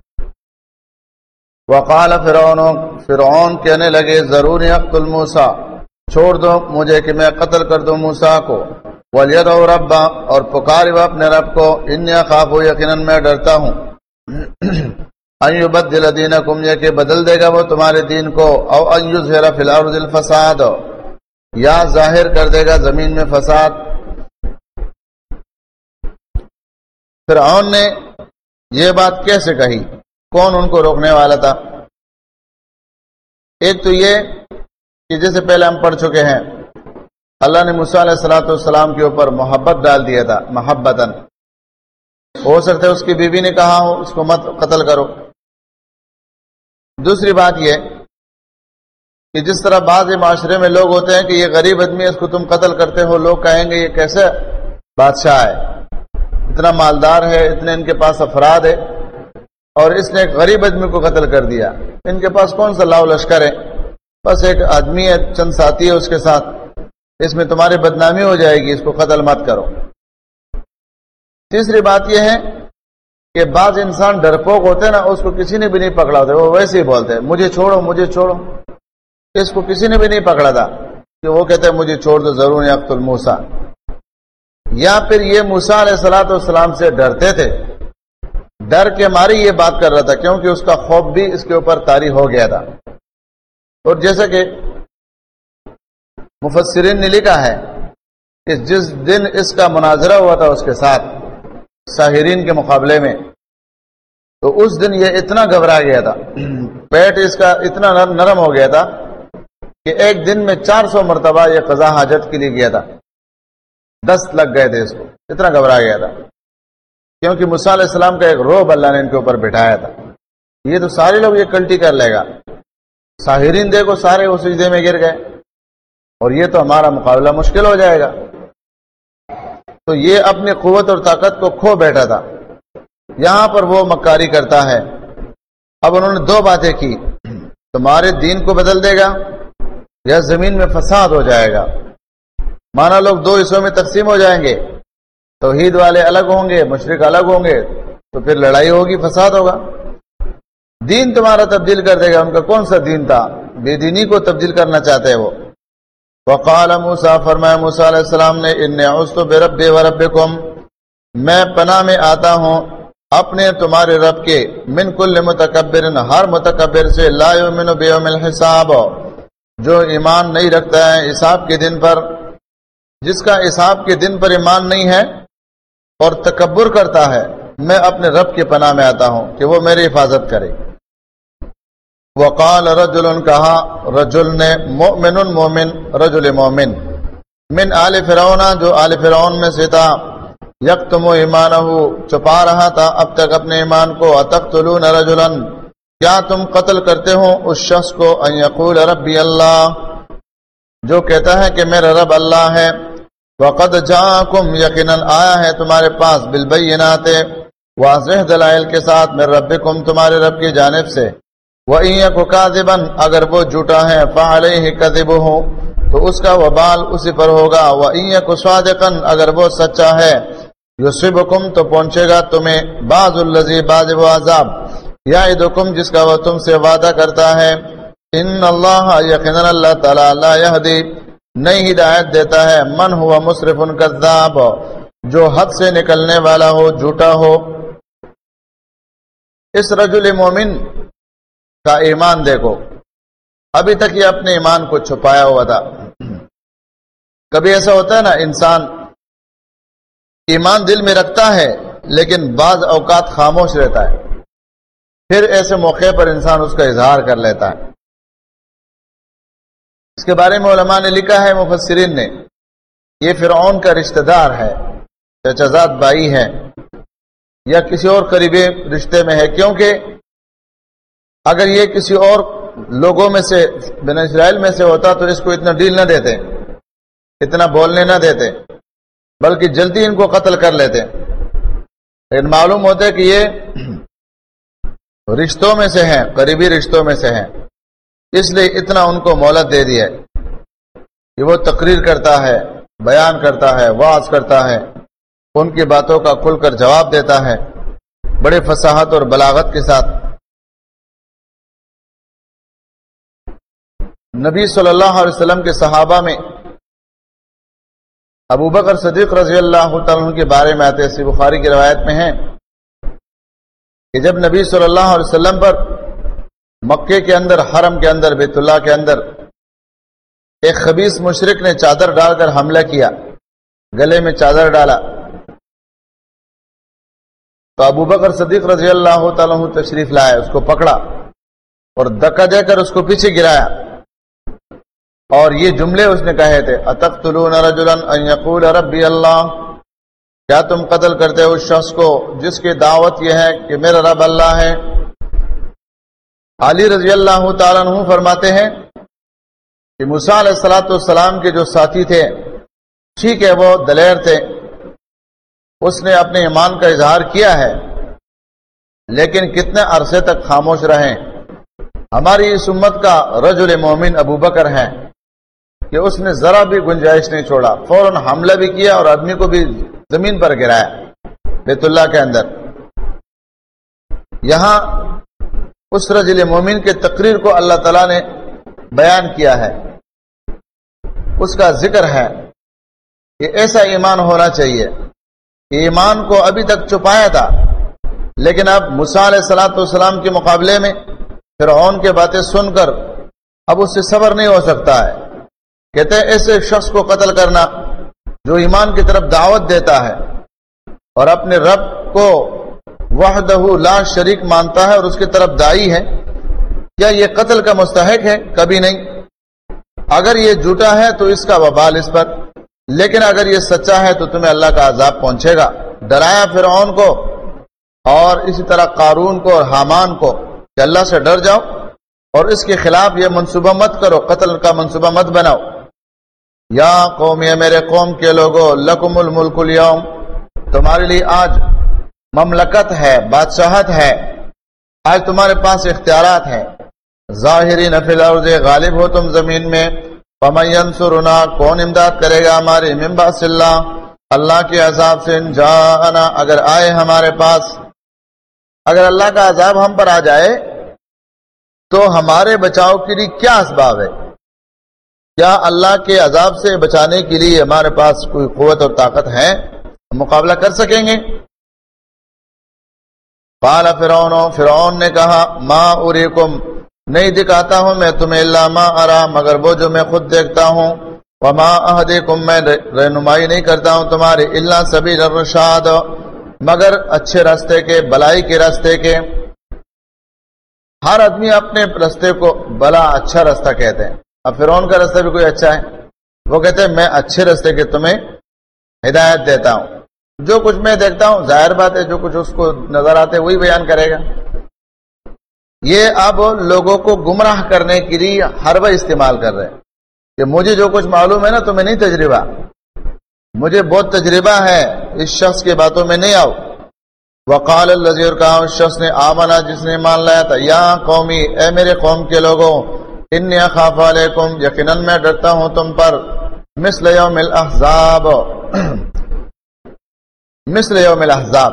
وقال فرعون کہنے لگے، ضروري اقتل موسیٰ، چھوڑ دو مجھے کہ میں قتل کر دوں موسیٰ کو، وَلْيَدْعُ رَبَّهُ، اور پکارے وہ اپنے رب کو، انی اخاف، یقیناً میں ڈرتا ہوں، ان یبدل دینکم، یہ کہ بدل دے گا وہ تمہارے دین کو، او ان یظہر فی الارض الفساد، یا ظاہر کر دے گا زمین میں فساد۔ فرعون نے یہ بات کیسے کہی؟ کون ان کو روکنے والا تھا؟ ایک تو یہ کہ جیسے پہلے ہم پڑھ چکے ہیں، اللہ نے موسیٰ علیہ السلام کے اوپر محبت ڈال دیا تھا، محبتاً، ہو سکتا ہے اس کی بیوی نے کہا ہو اس کو مت قتل کرو۔ دوسری بات یہ کہ جس طرح بعض معاشرے میں لوگ ہوتے ہیں کہ یہ غریب آدمی ہے، اس کو تم قتل کرتے ہو، لوگ کہیں گے یہ کیسے بادشاہ ہے، اتنا مالدار ہے، اتنے ان کے پاس افراد ہے، اور اس نے ایک غریب آدمی کو قتل کر دیا، ان کے پاس کون سا لاؤ لشکر ہے، بس ایک آدمی ہے، چند ساتھی ہے اس کے ساتھ، اس میں تمہاری بدنامی ہو جائے گی، اس کو قتل مت کرو۔ تیسری بات یہ ہے کہ بعض انسان ڈرپوک ہوتے ہیں نا، اس کو کسی نے بھی نہیں پکڑا ہوتا، وہ ویسے ہی بولتے ہیں مجھے چھوڑو مجھے چھوڑو، اس کو کسی نے بھی نہیں پکڑا تھا کہ وہ کہتے ہیں مجھے چھوڑ دو، ضرور اقتل موسیٰ، یا پھر یہ موسیٰ علیہ السلام سے ڈرتے تھے، ڈر کے ماری یہ بات کر رہا تھا، کیونکہ اس کا خوف بھی اس کے اوپر طاری ہو گیا تھا۔ اور جیسا کہ مفسرین نے لکھا ہے کہ جس دن اس کا مناظرہ ہوا تھا اس کے ساتھ ساحرین کے مقابلے میں، تو اس دن یہ اتنا گھبرا گیا تھا، پیٹ اس کا اتنا نرم ہو گیا تھا کہ ایک دن میں 400 مرتبہ یہ قضا حاجت کے لیے گیا تھا، 10 لگ گئے تھے اس کو، اتنا گھبرا گیا تھا، کیونکہ موسیٰ علیہ السلام کا ایک روب اللہ نے ان کے اوپر بٹھایا تھا، یہ تو سارے لوگ یہ کلٹی کر لے گا، ساحرین دیکھو سارے وہ سجدے میں گر گئے، اور یہ تو ہمارا مقابلہ مشکل ہو جائے گا، تو یہ اپنی قوت اور طاقت کو کھو بیٹھا تھا۔ یہاں پر وہ مکاری کرتا ہے۔ اب انہوں نے 2 باتیں کی، تمہارے دین کو بدل دے گا یا زمین میں فساد ہو جائے گا، مانا لوگ 2 حصوں میں تقسیم ہو جائیں گے، توحید والے الگ ہوں گے، مشرک الگ ہوں گے، تو پھر لڑائی ہوگی، فساد ہوگا، دین تمہارا تبدیل کر دے گا۔ ان کا کون سا دین تھا؟ بے دینی کو تبدیل کرنا چاہتے ہیں وہ۔ وقال موسیٰ، فرمایا موسیٰ علیہ السلام نے، انی اعوذ بربی وربکم، میں پناہ میں آتا ہوں اپنے تمہارے رب کے، من کل متکبر، ہر متکبر سے، لا یؤمن بیوم الحساب، جو ایمان نہیں رکھتا ہے حساب کے دن پر، جس کا حساب کے دن پر ایمان نہیں ہے اور تکبر کرتا ہے، میں اپنے رب کے پناہ میں آتا ہوں کہ وہ میری حفاظت کرے۔ وقال رجل، کہا رجل نے، مؤمن مومن، رجل مومن، من آل فرعون، جو آل فرعون میں سے تھا، یکتم ایمانہ، چھپا رہا تھا اب تک اپنے ایمان کو، اتقتلون رجلا، کیا تم قتل کرتے ہو اس شخص کو، ان یقول ربی اللہ، جو کہتا ہے کہ میرا رب اللہ ہے، وقد جاءکم، یقیناً آیا ہے تمہارے پاس، بالبینات، واضح دلائل کے ساتھ، من ربکم، تمہارے رب کی جانب سے، وَإِن يَكُ كَاذِبًا، اگر وہ جھوٹا ہے، فَعَلَيْهِ كَذِبُهُ، تو اس کا وبال اسی پر ہوگا، وَإِن يَكُ صَادِقًا، اگر وہ سچا ہے، يُصِبْكُمْ، تو پہنچے گا تمہیں، بعض الذی، بعض وہ عذاب، یعدکم، جس کا وہ تم سے وعدہ کرتا ہے، ان اللہ، یقیناً اللہ تعالی، لا یہدی، نہیں ہدایت دیتا ہے من ہوا مسرف کذاب، جو حد سے نکلنے والا ہو، جھوٹا ہو۔ اس رجل مومن کا ایمان دیکھو، ابھی تک یہ اپنے ایمان کو چھپایا ہوا تھا۔ کبھی ایسا ہوتا ہے نا، انسان ایمان دل میں رکھتا ہے لیکن بعض اوقات خاموش رہتا ہے، پھر ایسے موقع پر انسان اس کا اظہار کر لیتا ہے۔ اس کے بارے میں علماء نے لکھا ہے، مفسرین نے، یہ فرعون کا رشتہ دار ہے، چچا زاد بھائی ہے یا کسی اور قریبی رشتے میں ہے، کیونکہ اگر یہ کسی اور لوگوں میں سے بنی اسرائیل میں سے ہوتا تو اس کو اتنا ڈیل نہ دیتے، اتنا بولنے نہ دیتے، بلکہ جلدی ان کو قتل کر لیتے۔ لیکن معلوم ہوتا ہے کہ یہ رشتوں میں سے ہیں، قریبی رشتوں میں سے ہیں، اس لیے اتنا ان کو مہلت دے دی ہے کہ وہ تقریر کرتا ہے، بیان کرتا ہے، وعظ کرتا ہے، ان کی باتوں کا کھل کر جواب دیتا ہے بڑے فصاحت اور بلاغت کے ساتھ۔ نبی صلی اللہ علیہ وسلم کے صحابہ میں ابو بکر صدیق رضی اللہ تعالیٰ عنہ کے بارے میں آتے ہیں، صحیح بخاری کی روایت میں ہیں کہ جب نبی صلی اللہ علیہ وسلم پر مکے کے اندر، حرم کے اندر، بیت اللہ کے اندر ایک خبیث مشرک نے چادر ڈال کر حملہ کیا، گلے میں چادر ڈالا، تو ابو بکر صدیق رضی اللہ تعالیٰ عنہ تشریف لائے، اس کو پکڑا اور دھکا دے کر اس کو پیچھے گرایا، اور یہ جملے اس نے کہے تھے، اتقتلون رجلا ان یقول ربی اللہ، کیا تم قتل کرتے ہو اس شخص کو جس کی دعوت یہ ہے کہ میرا رب اللہ ہے؟ علی رضی اللہ تعالیٰ عنہ فرماتے ہیں کہ موسیٰ علیہ السلام کے جو ساتھی تھے، ٹھیک ہے وہ دلیر تھے، اس نے اپنے ایمان کا اظہار کیا ہے، لیکن کتنے عرصے تک خاموش رہے؟ ہماری اس امت کا رجل مومن ابو بکر ہے کہ اس نے ذرا بھی گنجائش نہیں چھوڑا، فوراً حملہ بھی کیا اور آدمی کو بھی زمین پر گرایا بیت اللہ کے اندر۔ یہاں اس رجل مومن کے تقریر کو اللہ تعالیٰ نے بیان کیا ہے، اس کا ذکر ہے کہ ایسا ایمان ہونا چاہیے کہ ایمان کو ابھی تک چھپایا تھا، لیکن اب موسیٰ علیہ السلام کے مقابلے میں فرعون کے باتیں سن کر اب اس سے صبر نہیں ہو سکتا ہے۔ کہتے ہیں ایسے شخص کو قتل کرنا جو ایمان کی طرف دعوت دیتا ہے اور اپنے رب کو وحدہ لا شریک مانتا ہے اور اس کی طرف داعی ہے، کیا یہ قتل کا مستحق ہے؟ کبھی نہیں۔ اگر یہ جھوٹا ہے تو اس کا وبال اس پر، لیکن اگر یہ سچا ہے تو تمہیں اللہ کا عذاب پہنچے گا۔ ڈرایا فرعون کو اور اسی طرح قارون کو اور حامان کو کہ اللہ سے ڈر جاؤ اور اس کے خلاف یہ منصوبہ مت کرو، قتل کا منصوبہ مت بناؤ۔ یا قوم، یہ میرے قوم کے لوگوں، لکم الملک اليوم، تمہارے لیے آج مملکت ہے، بادشاہت ہے، آج تمہارے پاس اختیارات ہیں۔ ظاہرین فی الارض، غالب ہو تم زمین میں۔ فمن ینصرنا، کون امداد کرے گا ہماری؟ من بأس اللہ، اللہ کے عذاب سے۔ ان جاءنا، اگر آئے ہمارے پاس، اگر اللہ کا عذاب ہم پر آ جائے تو ہمارے بچاؤ کے لیے کیا اسباب ہے؟ کیا اللہ کے عذاب سے بچانے کے لیے ہمارے پاس کوئی قوت اور طاقت ہے؟ ہم مقابلہ کر سکیں گے؟ قال فرعون نے کہا، ما اریکم، نہیں دکھاتا ہوں میں تمہیں، الا ما ارا، مگر وہ جو میں خود دیکھتا ہوں، وما اہدیکم، میں رہنمائی نہیں کرتا ہوں تمہاری، الا سبیل الرشاد، مگر اچھے راستے کے، بلائی کے راستے کے۔ ہر آدمی اپنے راستے کو بلا اچھا راستہ کہتے ہیں۔ اب فرعون کا راستہ بھی کوئی اچھا ہے، وہ کہتے ہیں میں اچھے راستے کے تمہیں ہدایت دیتا ہوں۔ جو کچھ میں دیکھتا ہوں، ظاہر بات ہے جو کچھ اس کو نظر آتے وہی بیان کرے گا۔ یہ اب لوگوں کو گمراہ کرنے کے لیے حربہ استعمال کر رہے ہیں کہ مجھے جو کچھ معلوم ہے نا تمہیں نہیں تجربہ، مجھے بہت تجربہ ہے، اس شخص کے باتوں میں نہیں آؤ۔ وقال الذی، اور کہا اس شخص نے، آمنا، جس نے مان لایا تھا، یا قومی، اے میرے قوم کے لوگوں، انی اخاف علیکم، یقیناً میں ڈرتا ہوں تم پر، مثل یوم الاحزاب، مثل یوم الاحزاب،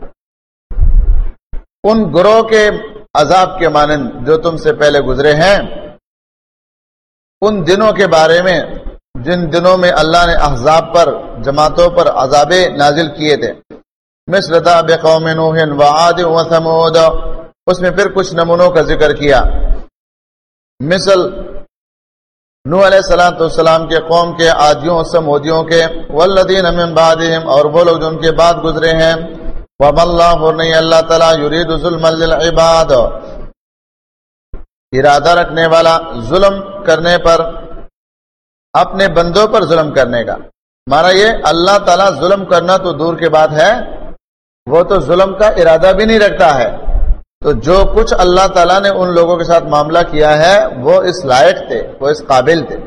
ان گروہ کے عذاب کے مانند جو تم سے پہلے گزرے ہیں، ان دنوں کے بارے میں جن دنوں میں اللہ نے احزاب پر جماعتوں پر عذاب نازل کیے تھے، مثل دأب قوم نوح وعاد وثمود، اس میں پھر کچھ نمونوں کا ذکر کیا، مثل نوح علیہ السلام کے قوم کے، عادیوں سمودیوں کے، والذین من بعدہم، اور وہ لوگ جو ان کے بعد گزرے ہیں، وما اللہ، اور نہیں اللہ تعالیٰ، یرید ظلما للعباد، ارادہ رکھنے والا ظلم کرنے پر، اپنے بندوں پر ظلم کرنے کا، مانا یہ اللہ تعالیٰ ظلم کرنا تو دور کے بات ہے، وہ تو ظلم کا ارادہ بھی نہیں رکھتا ہے، تو جو کچھ اللہ تعالیٰ نے ان لوگوں کے ساتھ معاملہ کیا ہے وہ اس لائق تھے، وہ اس قابل تھے۔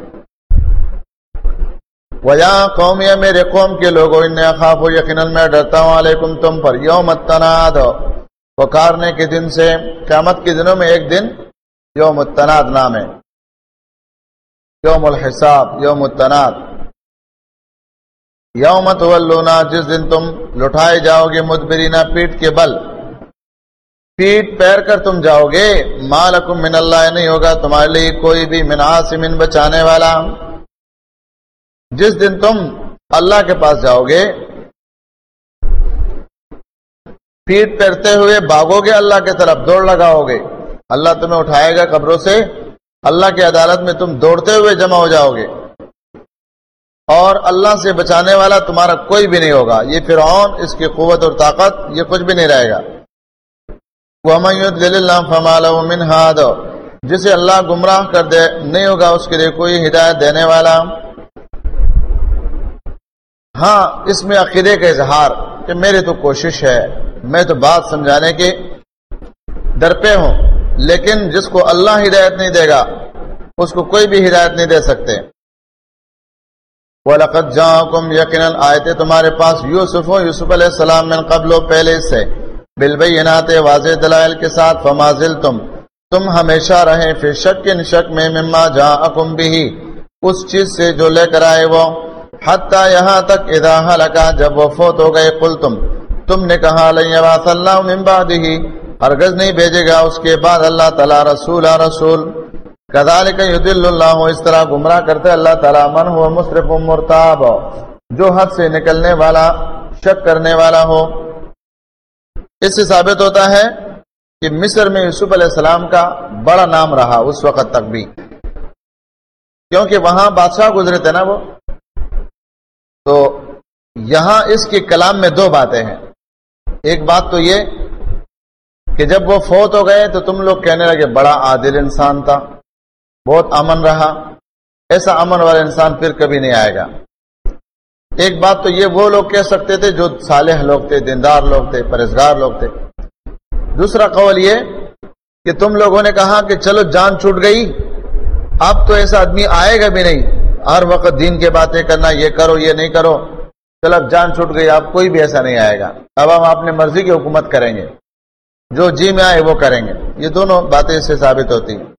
وَيَا قَوْمِ، میرے قوم کے لوگوں، اِنِّی أَخَافُ، یقیناً میں ڈرتا ہوں، علیکم تم پر، یوم التناد، پکارنے کے دن سے، قیامت کے دنوں میں ایک دن یوم التناد نام ہے، یوم الحساب، یوم التناد، یوم تولونا، جس دن تم لٹائے جاؤ گے، مدبرینا، پیٹ کے بل، پیٹ پیر کر تم جاؤ گے، ما لکم من اللہ، نہیں ہوگا تمہارے لیے کوئی بھی من عاصم، بچانے والا، جس دن تم اللہ کے پاس جاؤ گے، پیٹ پھیرتے ہوئے بھاگو گے اللہ کی طرف، دوڑ لگاؤ گے، اللہ تمہیں اٹھائے گا قبروں سے، اللہ کی عدالت میں تم دوڑتے ہوئے جمع ہو جاؤ گے، اور اللہ سے بچانے والا تمہارا کوئی بھی نہیں ہوگا، یہ فرعون، اس کی قوت اور طاقت، یہ کچھ بھی نہیں رہے گا۔ وَمَن يُضْلِلِ اللَّهُ فَمَا لَهُ مِنْ هَادٍ، جسے اللہ گمراہ کر دے نہیں ہوگا اس کے لیے کوئی ہدایت دینے والا۔ ہاں، اس میں عقیدے کا اظہار کہ میری تو کوشش ہے، میں تو بات سمجھانے کے در پہ ہوں، لیکن جس کو اللہ ہدایت نہیں دے گا اس کو کوئی بھی ہدایت نہیں دے سکتے۔ وَلَقَدْ جَاءَكُمْ، یقیناً آئے تھے تمہارے پاس، یوسف علیہ السلام، من قبل، پہلے سے، بالبینات، واضح دلائل کے ساتھ، فما زلتم، تم ہمیشہ رہے، فی شک، شک میں، مما جاءکم بہ، اس چیز سے جو لے کر آئے وہ، حتی یہاں تک، اذا ہلکا، جب وہ فوت ہو گئے، قلتم، تم نے کہا، لن یبعث اللہ من بعدہ، ہرگز نہیں بھیجے گا اس کے بعد اللہ تعالی رسول۔ کذالک یضل اللہ، اس طرح گمراہ کرتے اللہ تعالی، من ہوا مسرف مرتاب، جو حد سے نکلنے والا، شک کرنے والا ہو۔ اس سے ثابت ہوتا ہے کہ مصر میں یوسف علیہ السلام کا بڑا نام رہا اس وقت تک بھی، کیونکہ وہاں بادشاہ گزرے تھے نا وہ، تو یہاں اس کے کلام میں دو باتیں ہیں۔ ایک بات تو یہ کہ جب وہ فوت ہو گئے تو تم لوگ کہنے لگے بڑا عادل انسان تھا، بہت امن رہا، ایسا امن والا انسان پھر کبھی نہیں آئے گا۔ ایک بات تو یہ وہ لوگ کہہ سکتے تھے جو صالح لوگ تھے، دیندار لوگ تھے، پرہیزگار لوگ تھے۔ دوسرا قول یہ کہ تم لوگوں نے کہا کہ چلو جان چھوٹ گئی، اب تو ایسا آدمی آئے گا بھی نہیں، ہر وقت دین کے باتیں کرنا، یہ کرو یہ نہیں کرو، چلو اب جان چھوٹ گئی، اب کوئی بھی ایسا نہیں آئے گا، اب ہم اپنے مرضی کی حکومت کریں گے، جو جی میں آئے وہ کریں گے۔ یہ دونوں باتیں اس سے ثابت ہوتی ہیں۔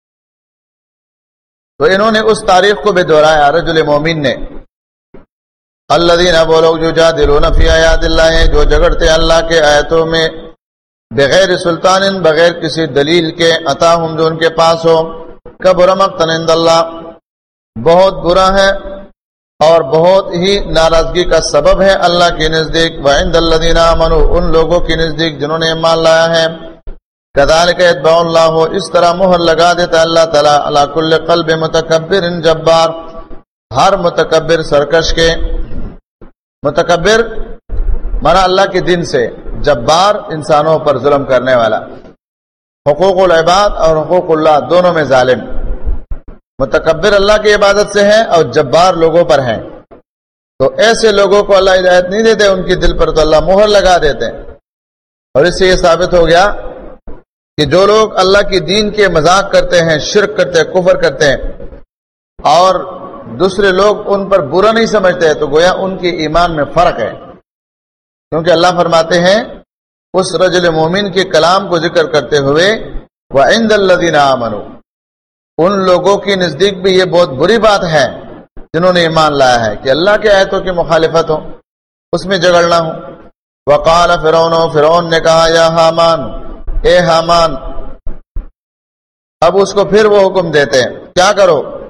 تو انہوں نے اس تاریخ کو بھی دہرایا رجل مومن نے، الذین، وہ لوگ جو یجادلون فی آیات اللہ، جو جھگڑتے اللہ کے آیتوں میں، بغیر سلطان، بغیر کسی دلیل کے، اتاہم، جو ان کے پاس ہو، کبر مقتا عند اللہ، بہت برا ہے اور بہت ہی ناراضگی کا سبب ہے اللہ کے نزدیک، وعند الذین آمنوا، ان لوگوں کے نزدیک جنہوں نے ایمان لایا ہے۔ کذالک یطبع اللہ، اس طرح مہر لگا دیتا اللہ تعالیٰ، علی کل قلب متکبر جبار، ہر متکبر سرکش کے، متکبر مانا اللہ کے دین سے، جبار انسانوں پر ظلم کرنے والا، حقوق العباد اور حقوق اللہ دونوں میں ظالم، متکبر اللہ کی عبادت سے ہے اور جبار لوگوں پر ہیں، تو ایسے لوگوں کو اللہ ہدایت نہیں دیتے، ان کے دل پر تو اللہ مہر لگا دیتے ہیں۔ اور اس سے یہ ثابت ہو گیا کہ جو لوگ اللہ کی دین کے مذاق کرتے ہیں، شرک کرتے ہیں، کفر کرتے ہیں، اور دوسرے لوگ ان پر برا نہیں سمجھتے ہیں، تو گویا ان کے ایمان میں فرق ہے، کیونکہ اللہ فرماتے ہیں اس رجل مومن کے کلام کو ذکر کرتے ہوئے، وَعِندَ الَّذِينَ آمَنُوا، ان لوگوں کی نزدیک بھی یہ بہت بری بات ہے جنہوں نے ایمان لایا ہے کہ اللہ کے آیتوں کی مخالفت ہو، اس میں جھگڑنا ہو۔ وَقَالَ فِرْعَوْنُ، فرعون نے کہا، یا حامان، اے حامان، اب اس کو پھر وہ حکم دیتے ہیں، کیا کرو،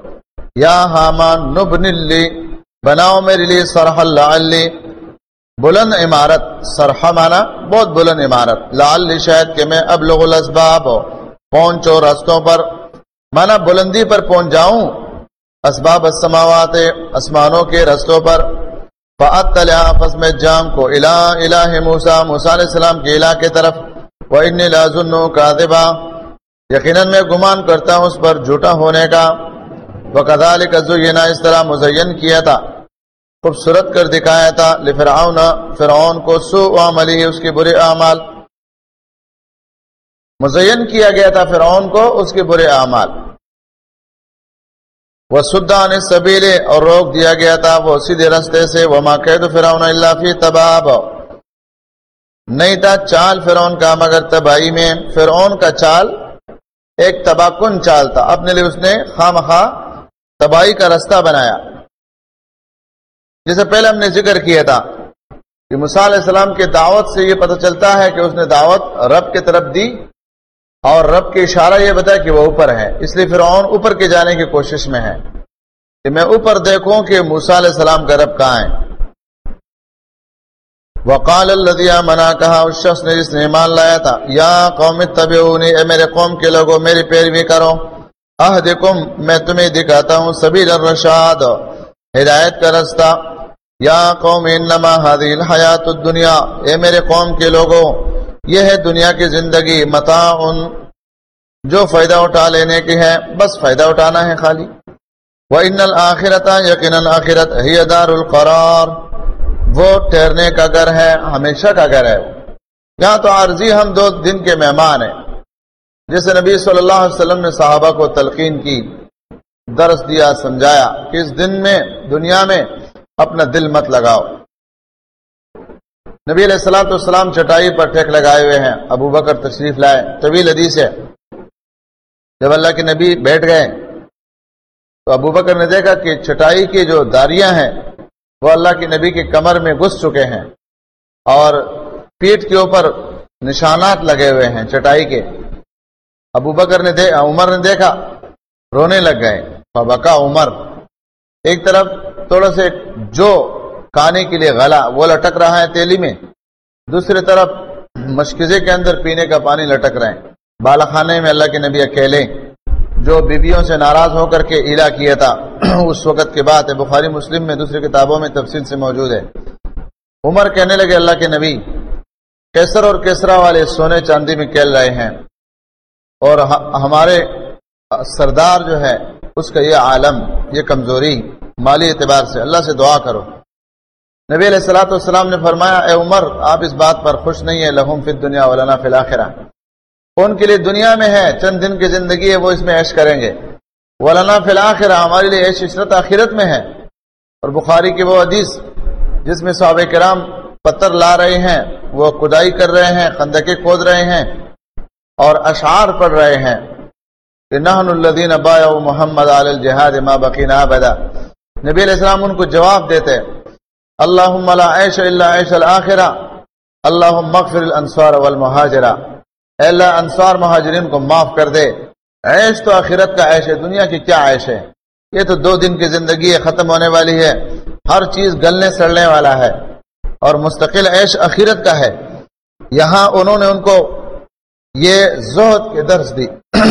یا حامان نبن لی، بناؤ میرے لیے صرحا لعلی، بلند عمارت، صرحا مانا بہت بلند عمارت، لعلی شاید کہ میں ابلغ الاسباب پہنچو رستوں پر، مانا بلندی پر پہنچ جاؤں، اسباب السماوات آسمانوں کے رستوں پر، فاطلع پس میں جام کو الہ موسیٰ، موسیٰ علیہ السلام کے الہ کی طرف، وانی لاظنہ کاذبا، یقیناً میں گمان کرتا ہوں اس پر جھوٹا ہونے کا، وکذالک زینا، اس طرح مزین کیا تھا، خوبصورت کر دکھایا تھا، لفرعون، فرعون کو سوء عملی، اس کے برے اعمال، مزین کیا گیا تھا فرعون کو اس کے برے اعمال، وصد عن السبیل، اور روک دیا گیا تھا وہ سیدھے راستے سے، وما کید فرعون الا فی تباب، نہیں تھا چال فرعون کا مگر تباہی میں، فرعون کا چال ایک تباہ کن چال تھا، اپنے لیے اس نے خواہ تباہی کا راستہ بنایا، جیسے پہلے ہم نے ذکر کیا تھا کہ موسیٰ علیہ السلام کے دعوت سے یہ پتہ چلتا ہے کہ اس نے دعوت رب کی طرف دی، اور رب کے اشارہ یہ بتایا کہ وہ اوپر ہے، اس لیے فرعون اوپر کے جانے کی کوشش میں ہے کہ میں اوپر دیکھوں کہ موسیٰ علیہ السلام کا رب کہاں ہے۔ وقال الذی آمنا، کہا اس شخص نے جس نے ایمان لایا تھا، یا قوم اتبعونی، اے میرے قوم کے لوگوں میری پیروی کرو، اہدکم، میں تمہیں دکھاتا ہوں سبیل الرشاد، ہدایت کا راستہ، یا قوم انما هذه الحیات الدنیا، اے میرے قوم کے لوگوں یہ ہے دنیا کی زندگی، متاع، جو فائدہ اٹھا لینے کی ہے، بس فائدہ اٹھانا ہے خالی، وان الاخرۃ، یقیناً آخرت، ہی دار القرار، وہ ٹھہرنے کا گھر ہے، ہمیشہ کا گھر ہے۔ یہاں تو عارضی ہم 2 دن کے مہمان ہیں، جیسے نبی صلی اللہ علیہ وسلم نے صحابہ کو تلقین کی، درس دیا، سمجھایا کہ اس دن میں دنیا میں اپنا دل مت لگاؤ۔ نبی علیہ الصلوۃ والسلام چٹائی پر ٹیک لگائے ہوئے ہیں، ابو بکر تشریف لائے، طویل حدیث ہے، جب اللہ کے نبی بیٹھ گئے تو ابو بکر نے دیکھا کہ چٹائی کی جو داریاں ہیں وہ اللہ کے نبی کے کمر میں گھس چکے ہیں، اور پیٹھ کے اوپر نشانات لگے ہوئے ہیں چٹائی کے۔ ابو بکر نے عمر نے دیکھا، رونے لگ گئے، فبکا عمر، ایک طرف تھوڑا سے جو کھانے کے لیے غلہ وہ لٹک رہا ہے تیلی میں، دوسری طرف مشکزے کے اندر پینے کا پانی لٹک رہے ہیں۔ بالا خانے میں اللہ کے نبی اکیلے، جو بیویوں سے ناراض ہو کر کے ہیلا کیا تھا، اس وقت کی بات ہے، بخاری مسلم میں دوسری کتابوں میں تفصیل سے موجود ہے۔ عمر کہنے لگے اللہ کے نبی، کیسر اور کسرا والے سونے چاندی میں کھیل رہے ہیں، اور ہمارے سردار جو ہے اس کا یہ عالم، یہ کمزوری مالی اعتبار سے، اللہ سے دعا کرو۔ نبی علیہ الصلوۃ والسلام نے فرمایا، اے عمر آپ اس بات پر خوش نہیں ہیں، لہم فی الدنیا ولنا فی الآخرہ، ان کے لیے دنیا میں ہے چند دن کی زندگی ہے، وہ اس میں عیش کریں گے، ولنا فی الآخرہ، ہمارے لیے عیش عشرت آخرت میں ہے۔ اور بخاری کی وہ حدیث جس میں صحابہ کرام پتھر لا رہے ہیں، وہ کھدائی کر رہے ہیں، خندقیں کھود رہے ہیں اور اشعار پڑھ رہے ہیں کہ نحن الذین بایعوا محمد علی الجہاد ما بقینا ابدا۔ نبی علیہ السلام ان کو جواب دیتے، اللہم لا عیش الا عیش الآخرہ، اللہم اغفر الانصار والمہاجرہ، اے اللہ انصار مہاجرین کو معاف کر دے، عیش تو آخرت کا عیش ہے، دنیا کی کیا عیش ہے، یہ تو 2 دن کی زندگی ہے، ختم ہونے والی ہے، ہر چیز گلنے سڑنے والا ہے، اور مستقل عیش آخرت کا ہے۔ یہاں انہوں نے ان کو یہ زہد کے درس دی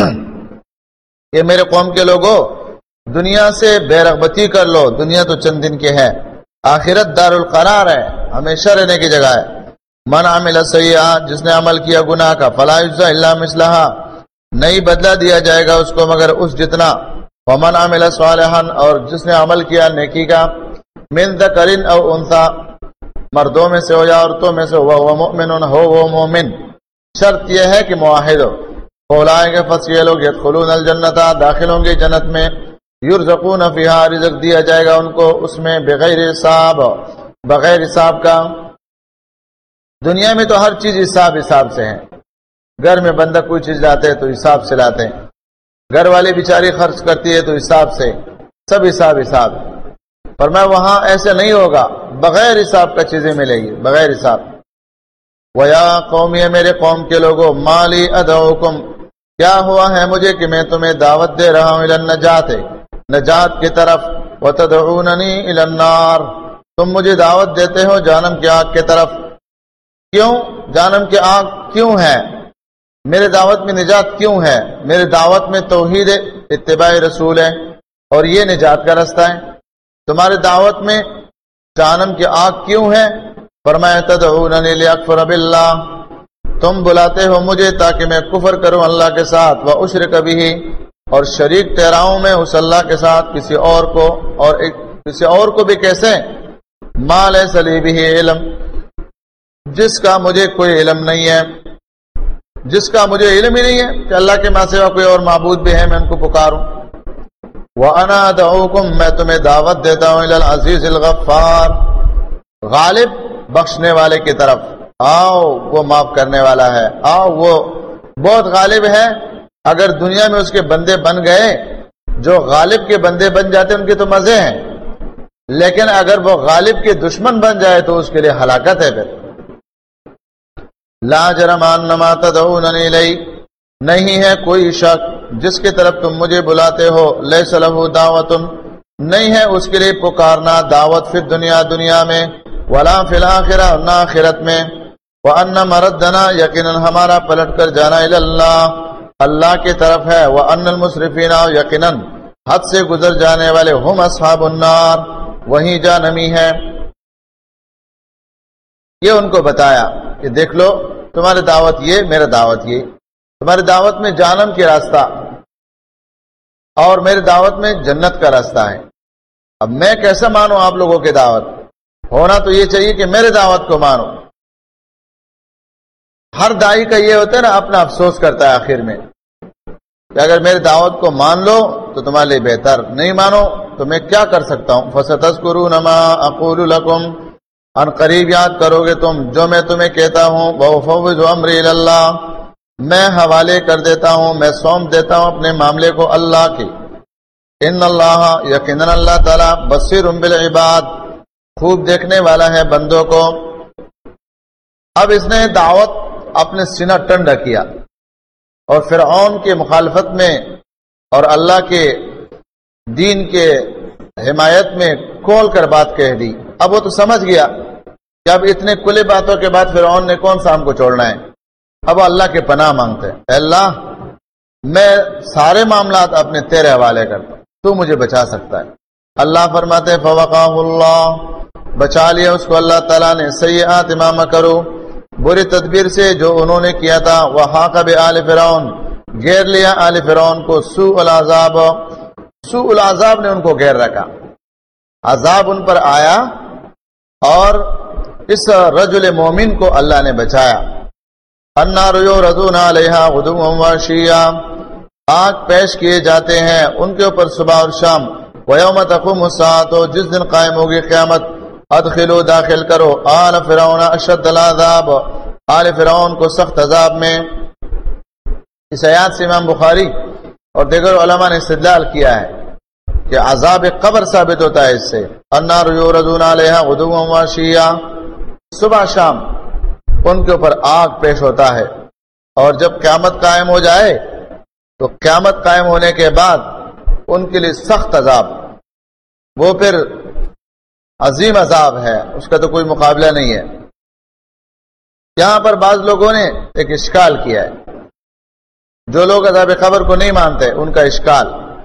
کہ میرے قوم کے لوگوں دنیا سے بے رغبتی کر لو، دنیا تو چند دن کے ہے، آخرت دار القرار ہے، ہمیشہ رہنے کی جگہ ہے۔ من عمل سیئہ، جس نے عمل کیا گناہ کا، فلا یجزی الا مثلہا، نہیں بدلہ دیا جائے گا اس کو مگر اس جتنا، ومن عمل صالحا، اور جس نے عمل کیا نیکی کا، من ذکر او انثی، مردوں میں سے ہو یا عورتوں میں سے ہو، وہ مؤمن ہو وہ مومن، شرط یہ ہے کہ معاہد ہو، اولئک پس یہ لوگ یدخلون الجنت، داخل ہوں گے جنت میں، یرزقون فیہا، رزق دیا جائے گا ان کو اس میں، بغیر حساب، بغیر حساب کا۔ دنیا میں تو ہر چیز حساب سے ہے، گھر میں بندہ کوئی چیز لاتے ہے تو حساب سے لاتے ہیں، گھر والی بیچاری خرچ کرتی ہے تو حساب سے، سب حساب پر میں وہاں ایسے نہیں ہوگا، بغیر حساب کا چیزیں ملے گی، بغیر حساب۔ وَيَا قَوْمِ، میرے قوم کے لوگوں، مَالِي أَدْعُوكُمْ، کیا ہوا ہے مجھے کہ میں تمہیں دعوت دے رہا ہوں، إِلَى النَّجَاةِ، نجات کی طرف، وتدعوننی الی النار، تم مجھے دعوت دیتے ہو جہنم کی آگ کی طرف۔ کیوں جہنم کی آگ کیوں ہے؟ میرے دعوت میں نجات کیوں ہے؟ میرے دعوت میں توحید اتباع رسول ہے اور یہ نجات کا رستہ ہے۔ تمہارے دعوت میں جہنم کی آگ کیوں ہے؟ فرمایا تدعوننی لیکفر باللہ، تم بلاتے ہو مجھے تاکہ میں کفر کروں اللہ کے ساتھ، واشرک بہ، اور شریک ٹھہراؤں میں اس اللہ کے ساتھ کسی اور کو، اور کسی اور کو بھی کیسے؟ ما لیس لی بہ علم، جس کا مجھے کوئی علم نہیں ہے، جس کا مجھے علم ہی نہیں ہے کہ اللہ کے ماں سوا کوئی اور معبود بھی ہے میں ان کو پکاروں۔ وَأَنَا أَدْعُوكُمْ، میں تمہیں دعوت دیتا ہوں إِلَى الْعَزِيزِ الْغَفَّارِ، غالب بخشنے والے کی طرف، آؤ وہ معاف کرنے والا ہے، آؤ وہ بہت غالب ہے۔ اگر دنیا میں اس کے بندے بن گئے، جو غالب کے بندے بن جاتے ان کے تو مزے ہیں، لیکن اگر وہ غالب کے دشمن بن جائے تو اس کے لیے ہلاکت ہے۔ پھر لا جرم انما تدعوننی الیہ، نہیں ہے کوئی شک جس کی طرف تم مجھے بلاتے ہو، لیس لہ دعوت، نہیں ہے اس کے لیے پکارنا دعوت، فی الدنیا، دنیا میں، ولا فی الاخرہ، نہ آخرت میں، وان مردنا، یقینا ہمارا پلٹ کر جانا، الی اللہ، اللہ کی طرف ہے، وان المسرفین، یقینا حد سے گزر جانے والے، ہم اصحاب النار، وہی جہنمی ہے۔ یہ ان کو بتایا کہ دیکھ لو تمہاری دعوت یہ، میرا دعوت یہ، تمہاری دعوت میں جہنم کی راستہ اور میری دعوت میں جنت کا راستہ ہے۔ اب میں کیسے مانوں آپ لوگوں کی دعوت؟ ہونا تو یہ چاہیے کہ میرے دعوت کو مانو۔ ہر داعی کا یہ ہوتا ہے نا، اپنا افسوس کرتا ہے آخر میں کہ اگر میری دعوت کو مان لو تو تمہارے لیے بہتر، نہیں مانو تو میں کیا کر سکتا ہوں؟ فَسَتَذْكُرُونَ مَا أَقُولُ لَكُمْ، ان قریب یاد کرو گے تم جو میں تمہیں کہتا ہوں، وَأُفَوِّضُ أَمْرِي إِلَى اللَّهِ، میں حوالے کر دیتا ہوں، میں سونپ دیتا ہوں اپنے معاملے کو اللہ کے۔ ان اللہ، یقیناً اللہ تعالیٰ، بصیر بالعباد، خوب دیکھنے والا ہے بندوں کو۔ اب اس نے دعوت اپنے سینہ ٹھنڈا کیا اور فرعون کے مخالفت میں اور اللہ کے دین کے حمایت میں کھول کر بات کہہ دی۔ اب وہ تو سمجھ گیا کہ اب اتنے کھلے باتوں کے بعد فرعون نے کون سا ہم کو چھوڑنا ہے۔ اب اللہ کے پناہ مانگتے ہیں، اے اللہ میں سارے معاملات اپنے تیرے حوالے کرتا ہوں، تو مجھے بچا سکتا ہے۔ اللہ فرماتے ہیں فوقاہ اللہ، بچا لیا اس کو اللہ تعالیٰ نے، سیئات ما مکروا، بری تدبیر سے جو انہوں نے کیا تھا، وحاق بآل فرعون، گھیر لیا آل فرعون کو، سوء العذاب، سوء العذاب نے ان کو گھیر رکھا، عذاب ان پر آیا، اور اس رجل مومن کو اللہ نے بچایا۔ النار یعرضون علیہا غدوا وعشیا، آگ پیش کیے جاتے ہیں ان کے اوپر صبح اور شام، ویوم تقوم الساعۃ، جس دن قائم ہوگی قیامت، ادخلوا، داخل کرو، آل فرعون اشد العذاب، آل فرعون کو سخت عذاب میں۔ اس آیات سے امام بخاری اور دیگر علماء نے استدلال کیا ہے کہ عذاب قبر ثابت ہوتا ہے اس سے۔ النار یعرضون علیہا غدوا وعشیا، صبح شام ان کے اوپر آگ پیش ہوتا ہے، اور جب قیامت قائم ہو جائے تو قیامت قائم ہونے کے بعد ان کے لیے سخت عذاب، وہ پھر عظیم عذاب ہے، اس کا تو کوئی مقابلہ نہیں ہے۔ یہاں پر بعض لوگوں نے ایک اشکال کیا ہے، جو لوگ عذاب قبر کو نہیں مانتے ان کا اشکال،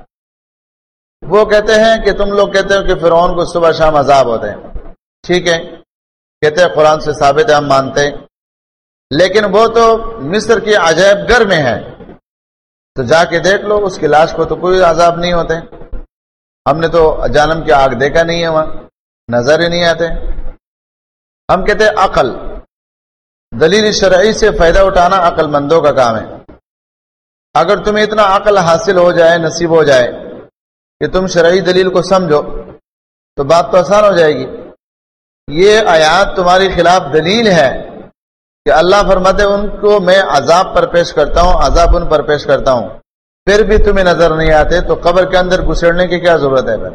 وہ کہتے ہیں کہ تم لوگ کہتے ہو کہ فرعون کو صبح شام عذاب ہوتے ہیں، ٹھیک ہے، کہتے ہیں قرآن سے ثابت ہے، ہم مانتے ہیں، لیکن وہ تو مصر کے عجائب گھر میں ہے، تو جا کے دیکھ لو، اس کی لاش کو تو کوئی عذاب نہیں ہوتے، ہم نے تو جہنم کی آگ دیکھا نہیں ہے، وہاں نظر ہی نہیں آتے۔ ہم کہتے ہیں عقل، دلیل شرعی سے فائدہ اٹھانا عقل مندوں کا کام ہے۔ اگر تمہیں اتنا عقل حاصل ہو جائے، نصیب ہو جائے کہ تم شرعی دلیل کو سمجھو تو بات تو آسان ہو جائے گی۔ یہ آیات تمہاری خلاف دلیل ہے کہ اللہ فرماتے ان کو میں عذاب پر پیش کرتا ہوں، عذاب ان پر پیش کرتا ہوں، پھر بھی تمہیں نظر نہیں آتے، تو قبر کے اندر گھسیڑنے کی کیا ضرورت ہے؟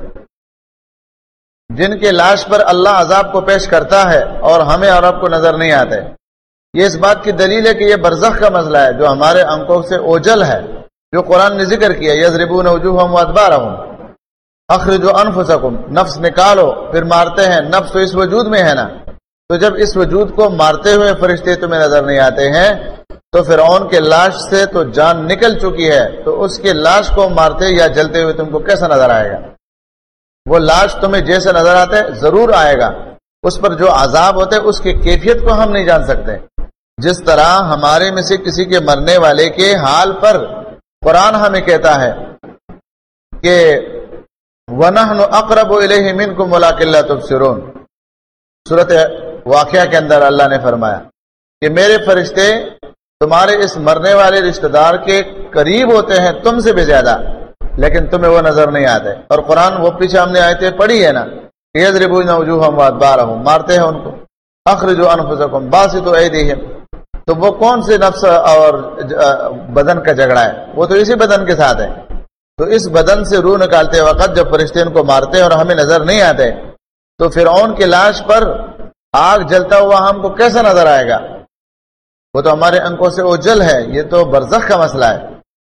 جن کے لاش پر اللہ عذاب کو پیش کرتا ہے اور ہمیں اور آپ کو نظر نہیں آتے، یہ اس بات کی دلیل ہے کہ یہ برزخ کا مسئلہ ہے جو ہمارے آنکھوں سے اوجل ہے، جو قرآن نے ذکر کیا، یضربون وجوہہم وادبارہم، اخرجوا انفسکم، نفس نکالو، پھر مارتے ہیں، نفس تو اس وجود میں ہے نا، تو جب اس وجود کو مارتے ہوئے فرشتے تمہیں نظر نہیں آتے ہیں تو فرعون کے لاش سے تو جان نکل چکی ہے، تو اس کے لاش کو مارتے یا جلتے ہوئے تم کو کیسا نظر آئے گا؟ وہ لاش تمہیں جیسے نظر آتا ہے ضرور آئے گا، اس پر جو عذاب ہوتے ہے اس کی کیفیت کو ہم نہیں جان سکتے. جس طرح ہمارے میں سے کسی کے مرنے والے کے حال پر قرآن ہمیں کہتا ہے کہ وَنَحْنُ أَقْرَبُ إِلَيْهِ مِنْكُمْ وَلَكِنْ لَا تُبْصِرُونَ، سورۃ واقعہ کے اندر اللہ نے فرمایا کہ میرے فرشتے تمہارے اس مرنے والے رشتہ دار کے قریب ہوتے ہیں تم سے بھی زیادہ، لیکن تمہیں وہ نظر نہیں آتے. اور قرآن وہ پیچھے ہم نے آیتیں پڑھی ہے نا، یضربون وجوہہم وادبارہم، مارتے ہیں ان کو. اخرجوا انفسکم باسطوا ایدیہم، تو وہ کون سے نفس اور بدن کا جھگڑا ہے؟ وہ تو اسی بدن کے ساتھ ہے. تو اس بدن سے روح نکالتے وقت جب فرشتے ان کو مارتے ہیں اور ہمیں نظر نہیں آتے تو فرعون کی لاش پر آگ جلتا ہوا ہم کو کیسا نظر آئے گا؟ وہ تو ہمارے آنکھوں سے اوجھل ہے، یہ تو برزخ کا مسئلہ ہے.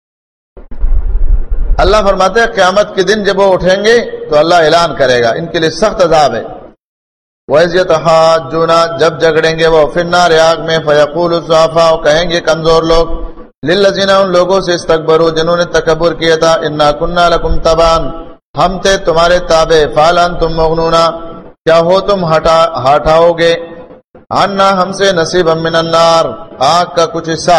اللہ فرماتے ہیں قیامت کے دن جب وہ اٹھیں گے تو اللہ اعلان کرے گا، ان کے لیے سخت عذاب ہے. وَإِذْ يَتَحَاجُّونَ، جب جھگڑیں گے وہ فِي النَّارِ، آگ میں، فَيَقُولُ الضُّعَفَاءُ، کہیں گے کمزور لوگ، لِلَّذِينَ، ان لوگوں سے استکبروا جنہوں نے تکبر کیا تھا، اِنَّا كُنَّا لَكُمْ تَبَعًا، ہم تھے تمہارے تابع، فَهَلْ أَنْتُمْ مُغْنُونَ، کیا ہو تم ہٹاؤ گے، عَنَّا، ہم سے، نصیبًا مِنَ النَّارِ، آگ کا کچھ حصہ.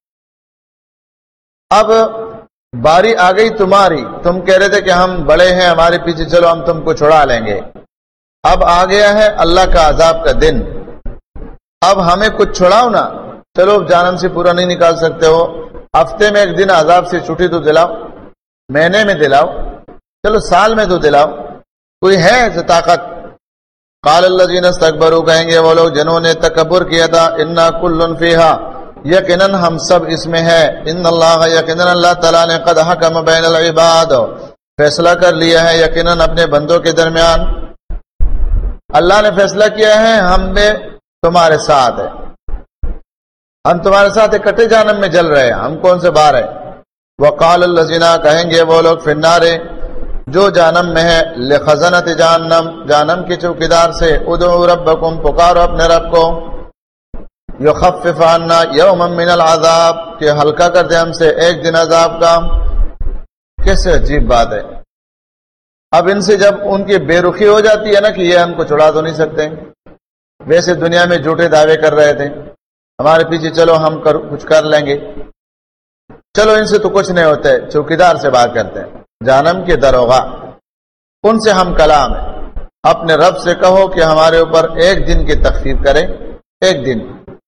اب باری آ گئی تمہاری، تم کہہ رہے تھے کہ ہم بڑے ہیں ہمارے پیچھے چلو ہم تم کو چھڑا لیں گے. اب آ گیا ہے اللہ کا عذاب کا دن، اب ہمیں کچھ چھڑاؤ نا. چلو جہنم سے پورا نہیں نکال سکتے ہو، ہفتے میں ایک دن عذاب سے چھٹی تو دلاؤ، مہینے میں دلاؤ، چلو سال میں تو دلاؤ، کوئی ہے ایسے طاقت؟ قال الذین استکبروا، کہیں گے وہ لوگ جنہوں نے تکبر کیا تھا، انا کل فیہا، یقیناً ہم سب اس میں ہے، ان اللہ، یقیناً اللہ تعالیٰ نے قد حکم بین العباد، فیصلہ کر لیا ہے یقیناً اپنے بندوں کے درمیان. اللہ نے فیصلہ کیا ہے ہم میں تمہارے ساتھ ہے، ہم تمہارے ساتھ اکٹھے جہنم میں جل رہے ہیں، ہم کون سے باہر ہیں. وقال الذین، کہیں گے وہ لوگ، فی النار، جو جہنم میں ہے، لخزنۃ جہنم، جہنم کے چوکیدار سے، ادعوا ربکم، پکارو اپنے رب کو، یخفف عنا یوما من العذاب، کہ ہلکا کر دے ہم سے ایک دن عذاب کا. کیسے عجیب بات ہے. اب ان سے جب ان کی بے رخی ہو جاتی ہے نا کہ یہ ہم کو چھڑا تو نہیں سکتے، ویسے دنیا میں جھوٹے دعوے کر رہے تھے ہمارے پیچھے چلو ہم کچھ کر لیں گے، چلو ان سے تو کچھ نہیں ہوتا ہے، چوکیدار سے بات کرتے ہیں، جہنم کے دروغہ، ان سے ہم کلام ہے. اپنے رب سے کہو کہ ہمارے اوپر ایک دن کی تخفیف کرے، ایک دن.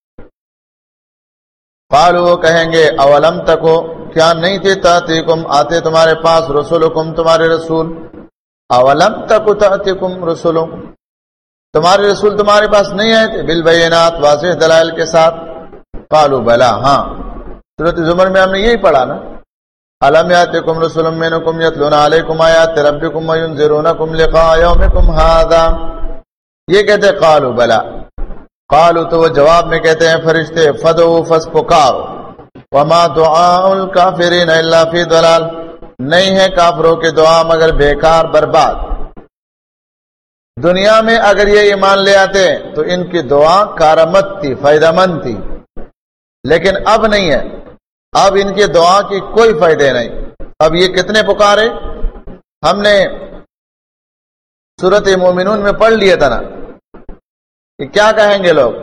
قالوا، وہ کہیں گے، اولم تکو، کیا نہیں تھے، تاتیکم، آتے تمہارے پاس، رسولکم، تمہارے رسول، اولم تکو تاتیکم رسولکم، تمہارے رسول تمہارے پاس نہیں آئے تھے، بالبینات، واضح دلائل کے ساتھ. قالوا بلا، ہاں، سورۃ زمر میں ہم نے یہی پڑھا نا، الم یاتکم رسول منکم یتلون علیکم آیات ربکم وینذرونکم لقاء یومکم ھذا، یہ کہتے ہیں قالوا بلا. قالوا، تو وہ جواب میں کہتے ہیں فرشتے، فدعوا، پس پکارو، وما دعاء الکافرین الا فی ضلال، نہیں ہے کافروں کی دعا مگر بیکار، برباد. دنیا میں اگر یہ ایمان لے آتے تو ان کی دعا کارآمد تھی، فائدہ مند تھی، لیکن اب نہیں ہے، اب ان کی دعا کی کوئی فائدہ نہیں. اب یہ کتنے پکارے، ہم نے سورۃ مومنون میں پڑھ لیا تھا نا کہ کیا کہیں گے لوگ،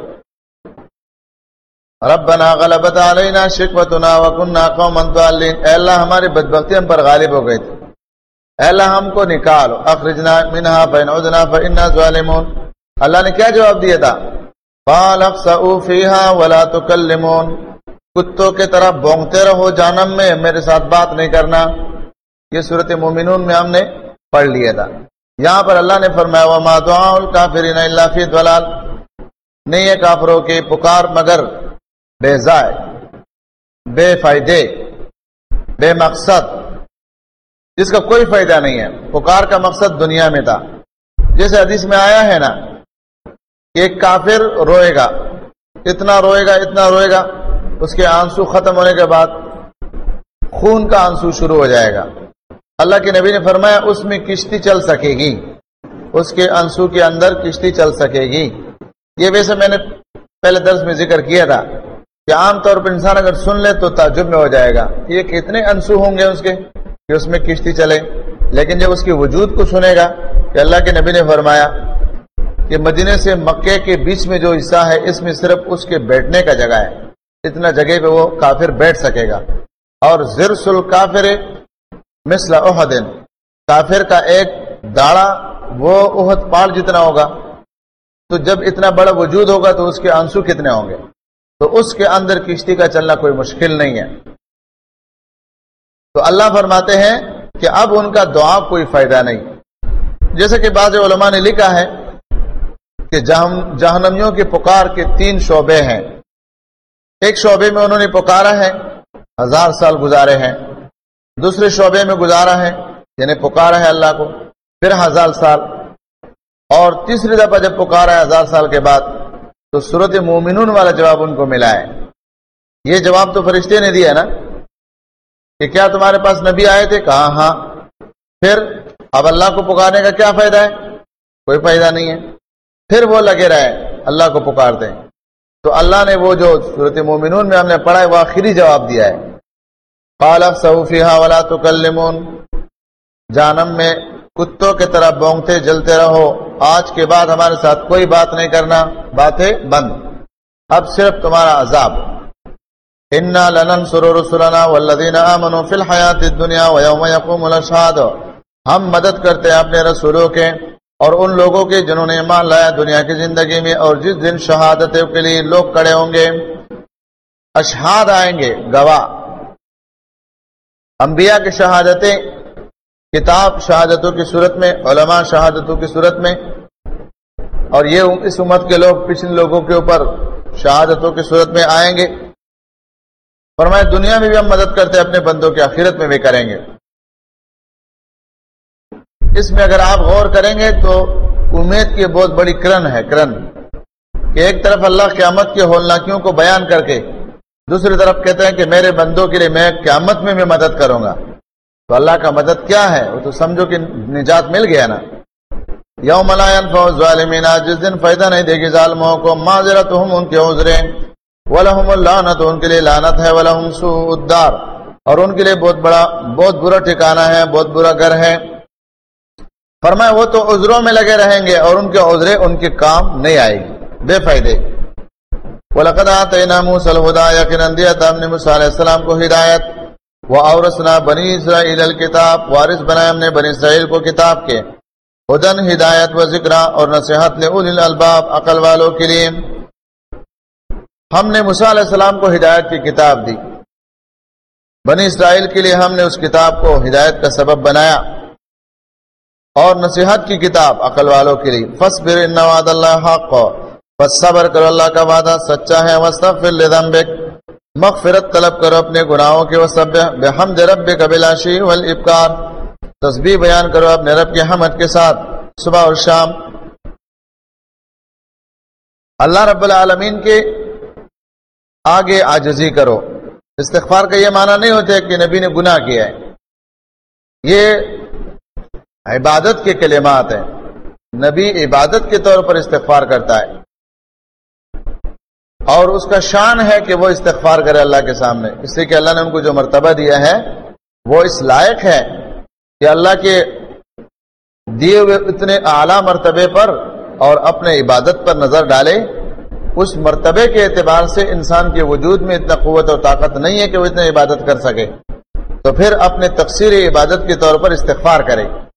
ربنا غلبت علینا شقوتنا وکننا قوما ضالین، اے اللہ ہماری بدبختی ہم پر غالب ہو گئی تھی، اے اللہ ہم کو نکالو، اخرجنا منها فإن عدنا فإنا ظالمون. اللہ نے کیا جواب دیا تھا، قال اخسئوا فيها ولا تكلمون، کتوں کے طرح بونگتے رہو جہنم میں، میرے ساتھ بات نہیں کرنا. یہ سورۃ مومنون میں ہم نے پڑھ لیا تھا. یہاں پر اللہ نے فرمایا وما دعاء الکافرین الا فی ضلال، نہیں ہے کافروں کی پکار مگر بے ضائع، بے فائدے، بے مقصد، جس کا کوئی فائدہ نہیں ہے. پکار کا مقصد دنیا میں تھا، جیسے حدیث میں آیا ہے نا کہ ایک کافر روئے گا، اتنا روئے گا، اتنا روئے گا، اس کے آنسو ختم ہونے کے بعد خون کا آنسو شروع ہو جائے گا، اللہ کے نبی نے فرمایا اس میں کشتی چل سکے گی، اس کے انسو کے اندر کشتی چل سکے گی۔ یہ ویسے میں نے پہلے درس میں ذکر کیا تھا کہ عام طور پر انسان اگر سن لے تو تعجب میں ہو جائے گا کہ یہ کتنے انسو ہوں گے اس کے کہ اس میں کشتی چلے، لیکن جب اس کے وجود کو سنے گا کہ اللہ کے نبی نے فرمایا کہ مدینے سے مکے کے بیچ میں جو حصہ ہے اس میں صرف اس کے بیٹھنے کا جگہ ہے، اتنا جگہ پہ وہ کافر بیٹھ سکے گا، اور ذرس الکافر مثل احد، کافر کا ایک داڑا وہ احد پہاڑ جتنا ہوگا، تو جب اتنا بڑا وجود ہوگا تو اس کے انسو کتنے ہوں گے، تو اس کے اندر کشتی کا چلنا کوئی مشکل نہیں ہے۔ تو اللہ فرماتے ہیں کہ اب ان کا دعا کوئی فائدہ نہیں، جیسے کہ بعض علماء نے لکھا ہے کہ جہنمیوں کی پکار کے 3 شعبے ہیں۔ ایک شعبے میں انہوں نے پکارا ہے 1000 سال گزارے ہیں، دوسرے شعبے میں گزارا ہے یعنی پکارا ہے اللہ کو پھر 1000 سال، اور تیسری دفعہ جب پکارا ہے 1000 سال کے بعد تو سورۃ مومنون والا جواب ان کو ملا ہے۔ یہ جواب تو فرشتے نے دیا نا کہ کیا تمہارے پاس نبی آئے تھے، کہا ہاں، پھر اب اللہ کو پکارنے کا کیا فائدہ ہے، کوئی فائدہ نہیں ہے، پھر وہ لگے رہے اللہ کو پکارتے ہیں۔ تو اللہ نے وہ جو سورۃ مومنون میں ہم نے پڑھا ہے وہ آخری جواب دیا ہے، قال افسحوا فیھا ولا تکلمون، جہنم میں کتوں کی طرح بونگتے جلتے رہو، آج کے بعد ہمارے ساتھ کوئی بات نہیں کرنا، باتیں بند، اب صرف تمہارا عذاب۔ انا لننصر رسلنا والذین آمنوا فی الحیاۃ الدنیا ویوم یقوم الاشہاد، ہم مدد کرتے ہیں اپنے رسولوں کے اور ان لوگوں کے جنہوں نے ایمان لایا دنیا کی زندگی میں، اور جس دن شہادتوں کے لیے لوگ کھڑے ہوں گے، اشہاد آئیں گے، گواہ، انبیاء کی شہادتیں، کتاب شہادتوں کی صورت میں، علماء شہادتوں کی صورت میں، اور یہ اس امت کے لوگ پچھلے لوگوں کے اوپر شہادتوں کی صورت میں آئیں گے۔ فرمایا دنیا میں بھی ہم مدد کرتے ہیں اپنے بندوں کے، آخرت میں بھی کریں گے۔ اس میں اگر آپ غور کریں گے تو امید کی بہت بڑی کرن ہے، کرن کہ ایک طرف اللہ قیامت کی ہولناکیوں کو بیان کر کے دوسری طرف کہتے ہیں کہ میرے بندوں کے لیے میں قیامت میں بھی مدد کروں گا۔ تو اللہ کا مدد کیا ہے، وہ تو سمجھو کہ نجات مل گیا نا۔ یوم لا ينفع الظالمین، جس دن فائدہ نہیں دے گی ظالموں کو، معذرتهم ان کے عذریں، ولہم اللعنت، ان کے لیے لعنت ہے، ولہم سوء الدار، اور ان کے لیے بہت برا ٹھکانہ ہے، بہت برا گھر ہے۔ فرمایا وہ تو عذروں میں لگے رہیں گے اور ان کے عذریں ان کے کام نہیں آئے گی، بے فائدے۔ وَلَقَدْ آتَيْنَا مُوسَى الْهُدَىٰ، یقیناً دیا تھا ہم نے موسیٰ علیہ السلام کو ہدایت، وَأَوْرَثْنَا بَنِي إِسْرَائِيلَ الْكِتَابَ، وارث بنایا ہم نے بنی اسرائیل کو کتاب کے، ہدن ہدایت و ذکر اور نصیحت لِأُولِي الْأَلْبَابِ، عقل والوں کے لیے۔ ہم نے موسیٰ علیہ السلام کو ہدایت کی کتاب دی، بنی اسرائیل کے لیے ہم نے اس کتاب کو ہدایت کا سبب بنایا، اور نصیحت کی کتاب عقل والوں کے لیے۔ فَاصْبِرْ إِنَّ وعد اللَّهِ حَقٌّ، بس صبر کرو اللہ کا وعدہ سچا ہے۔ وَاسْتَغْفِرْ لِذَنبِكَ، مغفرت طلب کرو اپنے گناہوں کے۔ وَسَبِّحْ بِحَمْدِ رَبِّكَ بِالْعَشِيِّ وَالْإِبْكَارِ، تسبیح بیان کرو اپنے رب کے حمد کے ساتھ صبح اور شام۔ اللہ رب العالمین کے آگے عاجزی کرو۔ استغفار کا یہ معنی نہیں ہوتا ہے کہ نبی نے گناہ کیا ہے، یہ عبادت کے کلمات ہیں، نبی عبادت کے طور پر استغفار کرتا ہے، اور اس کا شان ہے کہ وہ استغفار کرے اللہ کے سامنے، اس لیے کہ اللہ نے ان کو جو مرتبہ دیا ہے وہ اس لائق ہے کہ اللہ کے دیے ہوئے اتنے اعلیٰ مرتبے پر اور اپنے عبادت پر نظر ڈالے۔ اس مرتبے کے اعتبار سے انسان کے وجود میں اتنا قوت اور طاقت نہیں ہے کہ وہ اتنا عبادت کر سکے، تو پھر اپنے تقصیر عبادت کے طور پر استغفار کرے۔